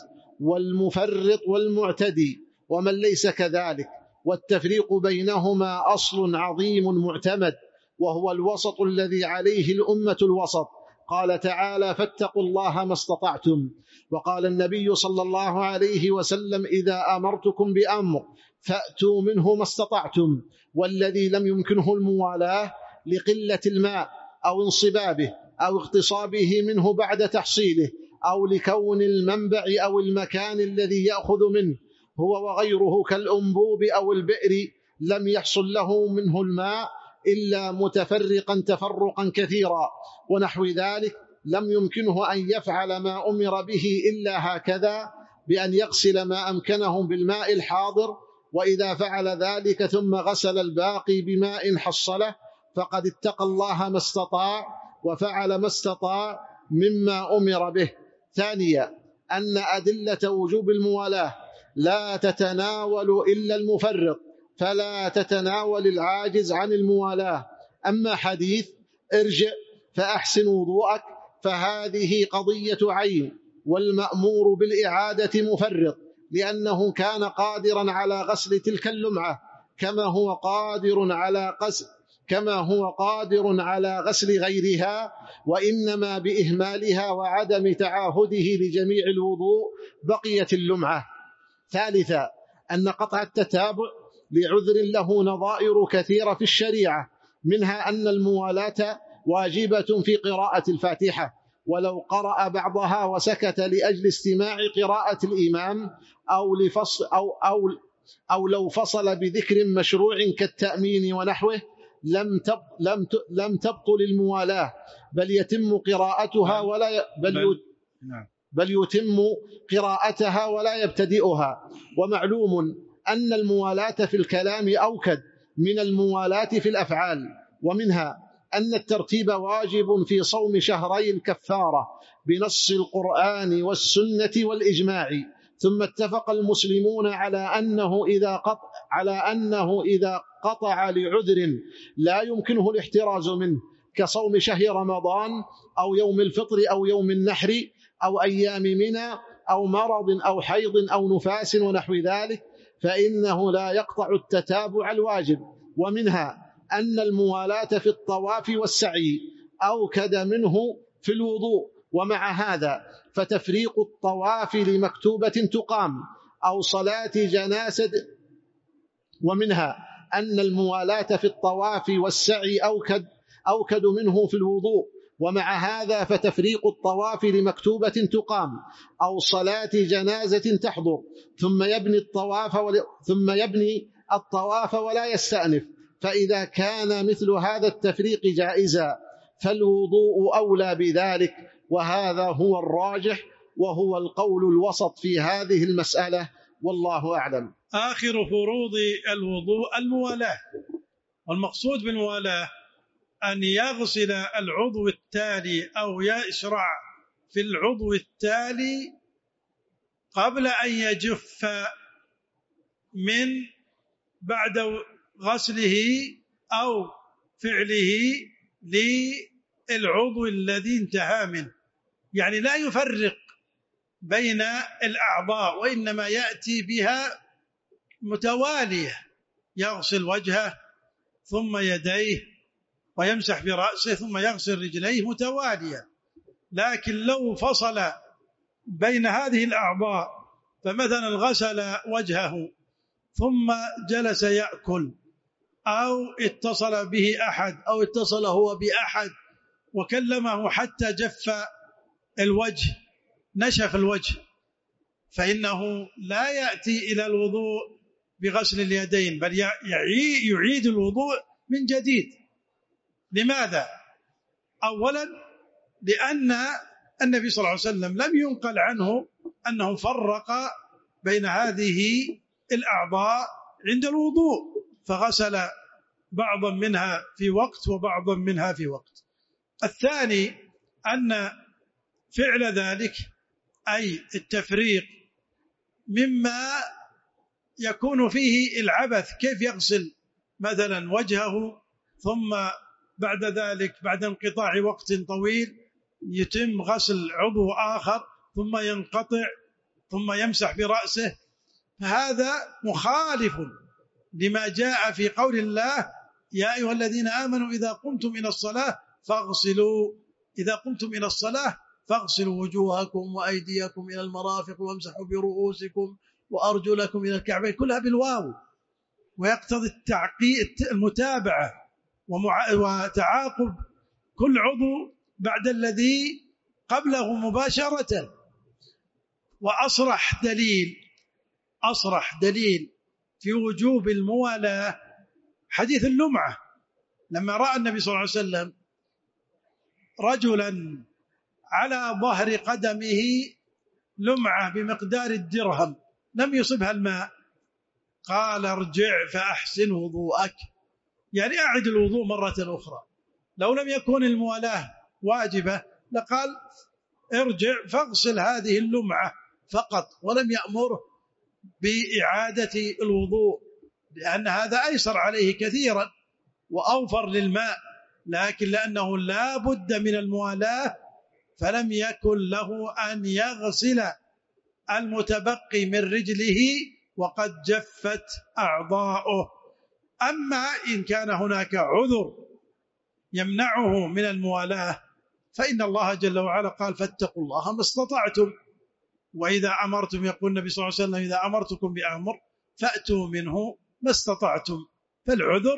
والمفرط والمعتدي ومن ليس كذلك، والتفريق بينهما أصل عظيم معتمد، وهو الوسط الذي عليه الأمة الوسط. قال تعالى: فاتقوا الله ما استطعتم. وقال النبي صلى الله عليه وسلم: إذا أمرتكم بأمر فأتوا منه ما استطعتم. والذي لم يمكنه الموالاة لقلة الماء أو انصبابه أو اغتصابه منه بعد تحصيله أو لكون المنبع أو المكان الذي يأخذ منه هو وغيره كالأنبوب أو البئر لم يحصل له منه الماء إلا متفرقا تفرقا كثيرا ونحو ذلك، لم يمكنه أن يفعل ما أمر به إلا هكذا بأن يغسل ما أمكنه بالماء الحاضر، وإذا فعل ذلك ثم غسل الباقي بماء حصله فقد اتقى الله ما استطاع وفعل ما استطاع مما أمر به. ثانيا، أن أدلة وجوب الموالاة لا تتناول إلا المفرط، فلا تتناول العاجز عن الموالاة. أما حديث ارجع فأحسن وضوءك فهذه قضية عين، والمأمور بالإعادة مفرط، لأنه كان قادرا على غسل تلك اللمعة كما هو قادر على غسل كما هو قادر على غسل غيرها، وإنما بإهمالها وعدم تعاهده لجميع الوضوء بقيت اللمعة. ثالثا، أن قطع التتابع لعذر له نظائر كثيرة في الشريعة، منها أن الموالاة واجبة في قراءة الفاتحة، ولو قرأ بعضها وسكت لأجل استماع قراءة الإمام أو, لفصل أو, أو, أو لو فصل بذكر مشروع كالتأمين ونحوه لم تب لم لم تبطل الموالاة، بل يتم قراءتها ولا بل بل يتم قراءتها ولا يبتدئها. ومعلوم أن الموالاة في الكلام أوكد من الموالاة في الأفعال، ومنها أن الترتيب واجب في صوم شهري الكفارة بنص القرآن والسنة والإجماع. ثم اتفق المسلمون على أنه إذا قطع على أنه إذا قطع لعذر لا يمكنه الاحتراز منه كصوم شهر رمضان أو يوم الفطر أو يوم النحر أو أيام منى أو مرض أو حيض أو نفاس ونحو ذلك، فإنه لا يقطع التتابع الواجب. ومنها أن الموالاة في الطواف والسعي أوكد منه في الوضوء، ومع هذا فتفريق الطواف لمكتوبة تقام أو صلاة جنازة ومنها أن الموالاة في الطواف والسعي أوكد, أوكد منه في الوضوء، ومع هذا فتفريق الطواف لمكتوبة تقام أو صلاة جنازة تحضر ثم يبني الطواف ولا ثم يبني الطواف ولا يستأنف. فإذا كان مثل هذا التفريق جائزا فالوضوء أولى بذلك، وهذا هو الراجح وهو القول الوسط في هذه المسألة، والله أعلم. آخر فروض الوضوء الموالاة، والمقصود بالموالاة أن يغسل العضو التالي أو يشرع في العضو التالي قبل أن يجف من بعد غسله أو فعله للعضو الذي انتهى منه، يعني لا يفرق بين الأعضاء وإنما يأتي بها متوالية، يغسل وجهه ثم يديه ويمسح برأسه ثم يغسل رجليه متوالية. لكن لو فصل بين هذه الأعضاء فمثلا غسل وجهه ثم جلس يأكل أو اتصل به أحد أو اتصل هو بأحد وكلمه حتى جف الوجه نشف الوجه، فإنه لا يأتي إلى الوضوء بغسل اليدين، بل يعيد الوضوء من جديد. لماذا؟ أولا لأن النبي صلى الله عليه وسلم لم ينقل عنه أنه فرق بين هذه الأعضاء عند الوضوء، فغسل بعضا منها في وقت وبعضا منها في وقت. الثاني أن فعل ذلك أي التفريق مما يكون فيه العبث، كيف يغسل مثلا وجهه ثم بعد ذلك بعد انقطاع وقت طويل يتم غسل عضو آخر ثم ينقطع ثم يمسح برأسه، فهذا مخالف لما جاء في قول الله: يا أيها الذين آمنوا إذا قمتم إلى الصلاة فاغسلوا إذا قمتم إلى الصلاة فاغسلوا وجوهكم وأيديكم إلى المرافق وامسحوا برؤوسكم وأرجلكم إلى الكعبين، كلها بالواو، ويقتضي التعقيد المتابعة وتعاقب كل عضو بعد الذي قبله مباشرة. وأصرح دليل أصرح دليل في وجوب الموالاة حديث اللمعة، لما رأى النبي صلى الله عليه وسلم رجلا على ظهر قدمه لمعة بمقدار الدرهم لم يصبها الماء، قال: ارجع فأحسن وضوءك، يعني أعد الوضوء مرة أخرى. لو لم يكن الموالاة واجبة لقال: ارجع فاغسل هذه اللمعة فقط، ولم يأمره بإعادة الوضوء، لأن هذا أيسر عليه كثيرا وأوفر للماء، لكن لأنه لا بد من الموالاة فلم يكن له أن يغسل المتبقي من رجله وقد جفت أعضاؤه. أما إن كان هناك عذر يمنعه من الموالاة فإن الله جل وعلا قال: فاتقوا الله ما استطعتم، وإذا أمرتم، يقول النبي صلى الله عليه وسلم: إذا أمرتكم بأمر فأتوا منه ما استطعتم. فالعذر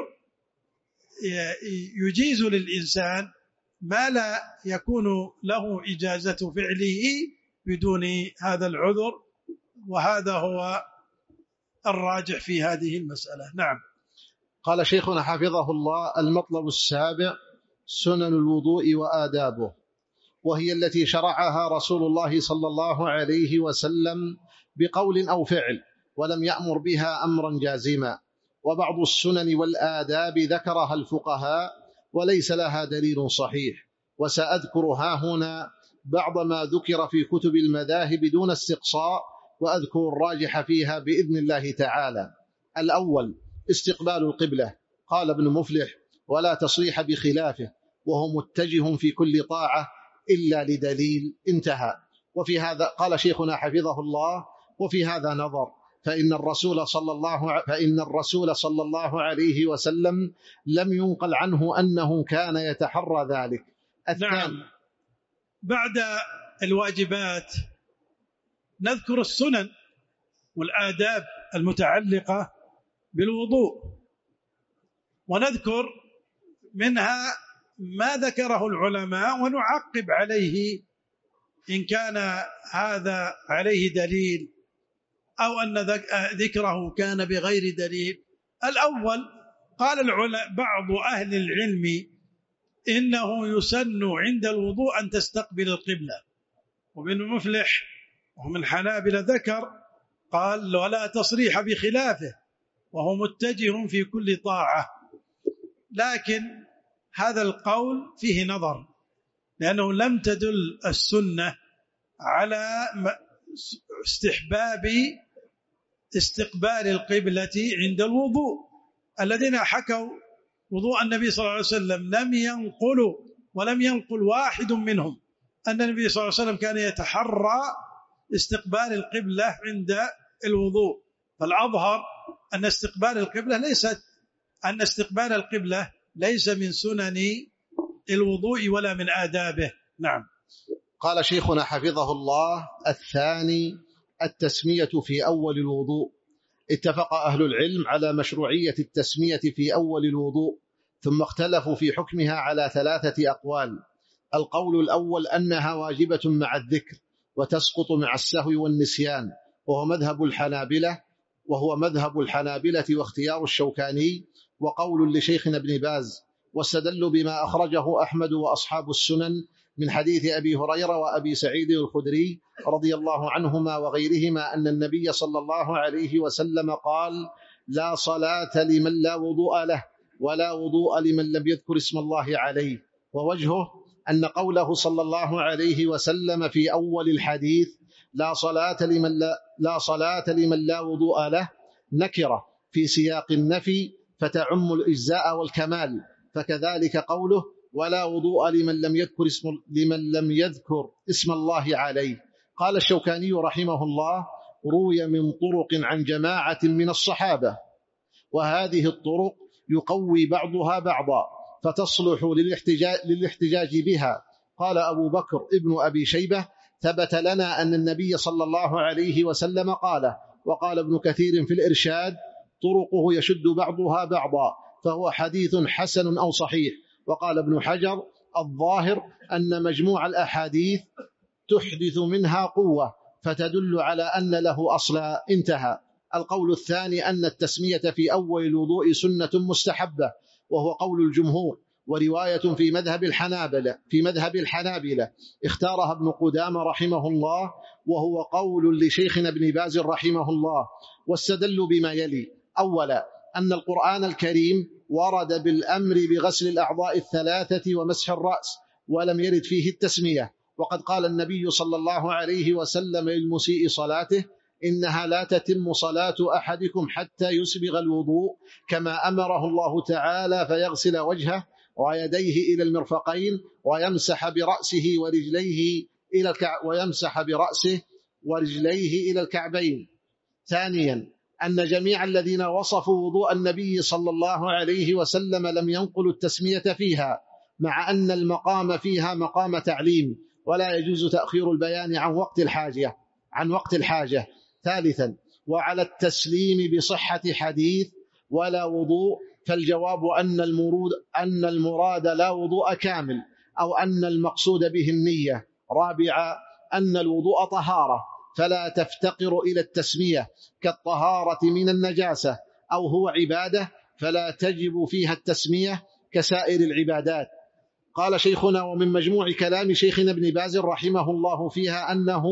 يجيز للإنسان ما لا يكون له إجازة فعله بدون هذا العذر، وهذا هو الراجح في هذه المسألة. نعم. قال شيخنا حفظه الله: المطلب السابع سنن الوضوء وآدابه، وهي التي شرعها رسول الله صلى الله عليه وسلم بقول أو فعل، ولم يأمر بها أمرا جازما. وبعض السنن والآداب ذكرها الفقهاء وليس لها دليل صحيح، وسأذكر ها هنا بعض ما ذكر في كتب المذاهب دون استقصاء، وأذكر الراجح فيها بإذن الله تعالى. الأول استقبال القبلة، قال ابن مفلح: ولا تصريح بخلافه، وهو متجه في كل طاعة إلا لدليل، انتهى. وفي هذا قال شيخنا حفظه الله: وفي هذا نظر، فإن الرسول صلى الله فإن الرسول صلى الله عليه وسلم لم ينقل عنه أنه كان يتحرى ذلك. نعم. بعد الواجبات نذكر السنن والآداب المتعلقة بالوضوء، ونذكر منها ما ذكره العلماء ونعقب عليه إن كان هذا عليه دليل أو أن ذكره كان بغير دليل. الأول، قال العلماء بعض أهل العلم إنه يسن عند الوضوء أن تستقبل القبلة، وابن مفلح ومن الحنابلة ذكر قال: ولا تصريح بخلافه، وهو متجه في كل طاعة. لكن هذا القول فيه نظر، لأنه لم تدل السنة على استحباب استقبال القبلة عند الوضوء. الذين حكوا وضوء النبي صلى الله عليه وسلم لم ينقلوا ولم ينقل واحد منهم أن النبي صلى الله عليه وسلم كان يتحرى استقبال القبلة عند الوضوء. فالأظهر أن استقبال القبلة ليست أن استقبال القبلة ليس من سنن الوضوء ولا من آدابه. نعم. قال شيخنا حفظه الله: الثاني التسمية في أول الوضوء. اتفق أهل العلم على مشروعية التسمية في أول الوضوء، ثم اختلفوا في حكمها على ثلاثة أقوال. القول الأول أنها واجبة مع الذكر وتسقط مع السهو والنسيان، وهو مذهب الحنابلة وهو مذهب الحنابلة واختيار الشوكاني وقول لشيخنا ابن باز، واستدلوا بما أخرجه أحمد وأصحاب السنن من حديث أبي هريرة وأبي سعيد الخدري رضي الله عنهما وغيرهما أن النبي صلى الله عليه وسلم قال: لا صلاة لمن لا وضوء له، ولا وضوء لمن لم يذكر اسم الله عليه. ووجهه أن قوله صلى الله عليه وسلم في أول الحديث: لا صلاة لمن لا, لا صلاة لمن لا وضوء له، نكرة في سياق النفي فتعم الإجزاء والكمال، فكذلك قوله ولا وضوء لمن لم يذكر اسم, لمن لم يذكر اسم الله عليه. قال الشوكاني رحمه الله روي من طرق عن جماعة من الصحابة، وهذه الطرق يقوي بعضها بعضا فتصلح للاحتجاج, للاحتجاج بها. قال أبو بكر ابن أبي شيبة ثبت لنا أن النبي صلى الله عليه وسلم قال، وقال ابن كثير في الإرشاد طرقه يشد بعضها بعضا فهو حديث حسن أو صحيح. وقال ابن حجر الظاهر أن مجموع الأحاديث تحدث منها قوة فتدل على أن له أصلا. انتهى. القول الثاني أن التسمية في أول الوضوء سنة مستحبة، وهو قول الجمهور، ورواية في مذهب الحنابلة في مذهب الحنابلة اختارها ابن قدامة رحمه الله، وهو قول لشيخنا ابن باز رحمه الله. واستدلوا بما يلي: أولا أن القرآن الكريم ورد بالأمر بغسل الأعضاء الثلاثة ومسح الرأس ولم يرد فيه التسمية، وقد قال النبي صلى الله عليه وسلم للمسيء صلاته إنها لا تتم صلاة أحدكم حتى يسبغ الوضوء كما أمره الله تعالى، فيغسل وجهه ويديه إلى المرفقين ويمسح برأسه ورجليه إلى الكع... ويمسح برأسه ورجليه إلى الكعبين. ثانيا أن جميع الذين وصفوا وضوء النبي صلى الله عليه وسلم لم ينقلوا التسمية فيها، مع أن المقام فيها مقام تعليم، ولا يجوز تأخير البيان عن وقت الحاجة عن وقت الحاجة. ثالثا وعلى التسليم بصحة حديث ولا وضوء، فالجواب أن المراد أن المراد لا وضوء كامل، أو أن المقصود به النية. رابعا أن الوضوء طهارة فلا تفتقر إلى التسمية كالطهارة من النجاسة، أو هو عبادة فلا تجب فيها التسمية كسائر العبادات. قال شيخنا: ومن مجموع كلام شيخنا ابن باز رحمه الله فيها أنه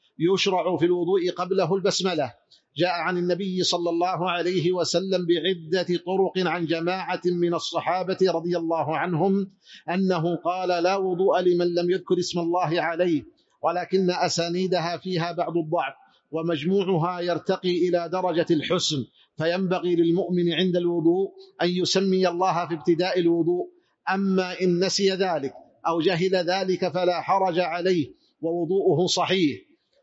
يشرع في الوضوء قبله البسملة. جاء عن النبي صلى الله عليه وسلم بعدة طرق عن جماعة من الصحابة رضي الله عنهم أنه قال لا وضوء لمن لم يذكر اسم الله عليه، ولكن أسانيدها فيها بعض الضعف، ومجموعها يرتقي إلى درجة الحسن، فينبغي للمؤمن عند الوضوء أن يسمي الله في ابتداء الوضوء. أما إن نسي ذلك أو جهل ذلك فلا حرج عليه، ووضوءه صحيح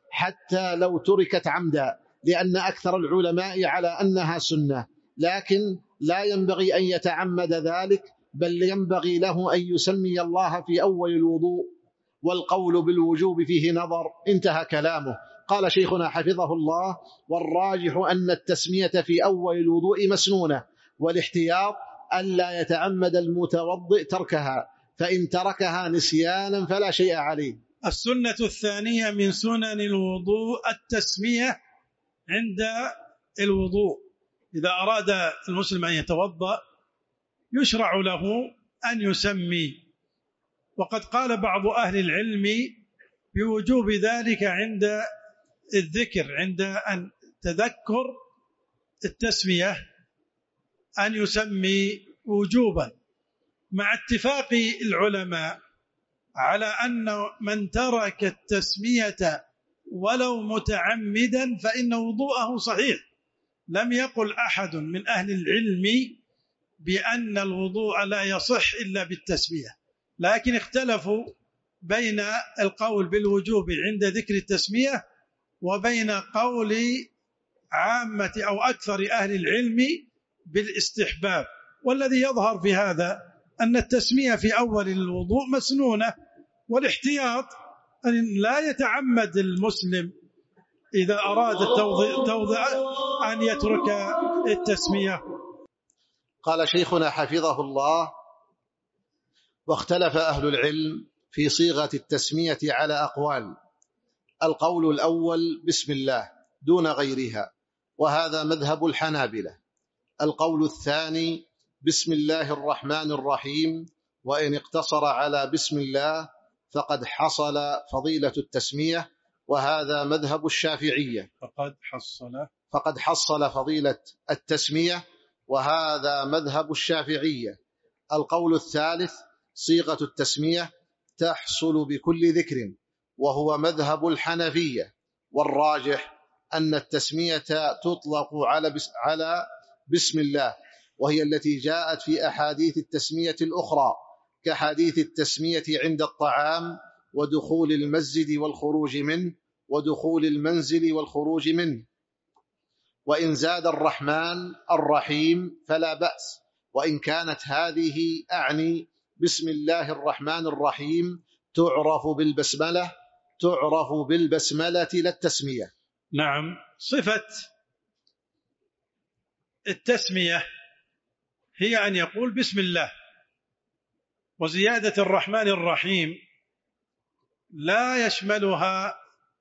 حتى لو تركت عمدا، لأن أكثر العلماء على أنها سنة، لكن لا ينبغي أن يتعمد ذلك، بل ينبغي له أن يسمي الله في أول الوضوء، والقول بالوجوب فيه نظر. انتهى كلامه. قال شيخنا حفظه الله: والراجح أن التسمية في أول الوضوء مسنونة، والاحتياط ألا يتعمد المتوضئ تركها، فإن تركها نسيانا فلا شيء عليه. السنة الثانية من سنن الوضوء التسمية عند الوضوء. إذا أراد المسلم أن يتوضأ يشرع له أن يسمي، وقد قال بعض أهل العلم بوجوب ذلك عند الذكر، عند أن تذكر التسمية أن يسمي وجوبا، مع اتفاق العلماء على أن من ترك التسمية ولو متعمدا فإن وضوءه صحيح. لم يقل أحد من أهل العلم بأن الوضوء لا يصح إلا بالتسمية، لكن اختلفوا بين القول بالوجوب عند ذكر التسمية وبين قول عامة أو أكثر أهل العلم بالاستحباب. والذي يظهر في هذا أن التسمية في أول الوضوء مسنونة، والاحتياط أن لا يتعمد المسلم إذا أراد التوضئ أن يترك التسمية. قال شيخنا حفظه الله: واختلف أهل العلم في صيغة التسمية على أقوال. القول الأول بسم الله دون غيرها، وهذا مذهب الحنابلة. القول الثاني بسم الله الرحمن الرحيم، وإن اقتصر على بسم الله فقد حصل فضيلة التسمية، وهذا مذهب الشافعية. فقد حصل فقد حصل فضيلة التسمية، وهذا مذهب الشافعية. القول الثالث صيغة التسمية تحصل بكل ذكر، وهو مذهب الحنفية. والراجح أن التسمية تطلق على بس على بسم الله، وهي التي جاءت في أحاديث التسمية الأخرى كحديث التسمية عند الطعام ودخول المسجد والخروج منه ودخول المنزل والخروج منه. وإن زاد الرحمن الرحيم فلا بأس، وإن كانت هذه أعني بسم الله الرحمن الرحيم تعرف بالبسملة تعرف بالبسملة لا التسمية. نعم. صفة التسمية هي أن يقول بسم الله، وزيادة الرحمن الرحيم لا يشملها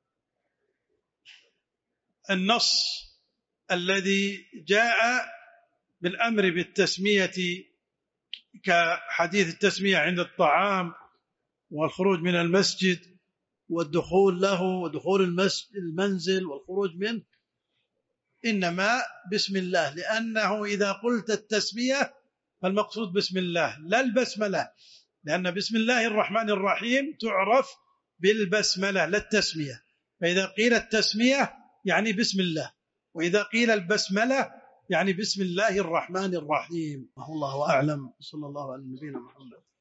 النص الذي جاء بالأمر بالتسمية كحديث التسمية عند الطعام والخروج من المسجد والدخول له ودخول المنزل والخروج منه، إنما بسم الله، لأنه إذا قلت التسمية فالمقصود بسم الله لا البسملة، لأن بسم الله الرحمن الرحيم تعرف بالبسملة لا التسمية. فإذا قيل التسمية يعني بسم الله، وإذا قيل البسملة يعني بسم الله الرحمن الرحيم. الله أعلم. صلى الله على نبينا محمد.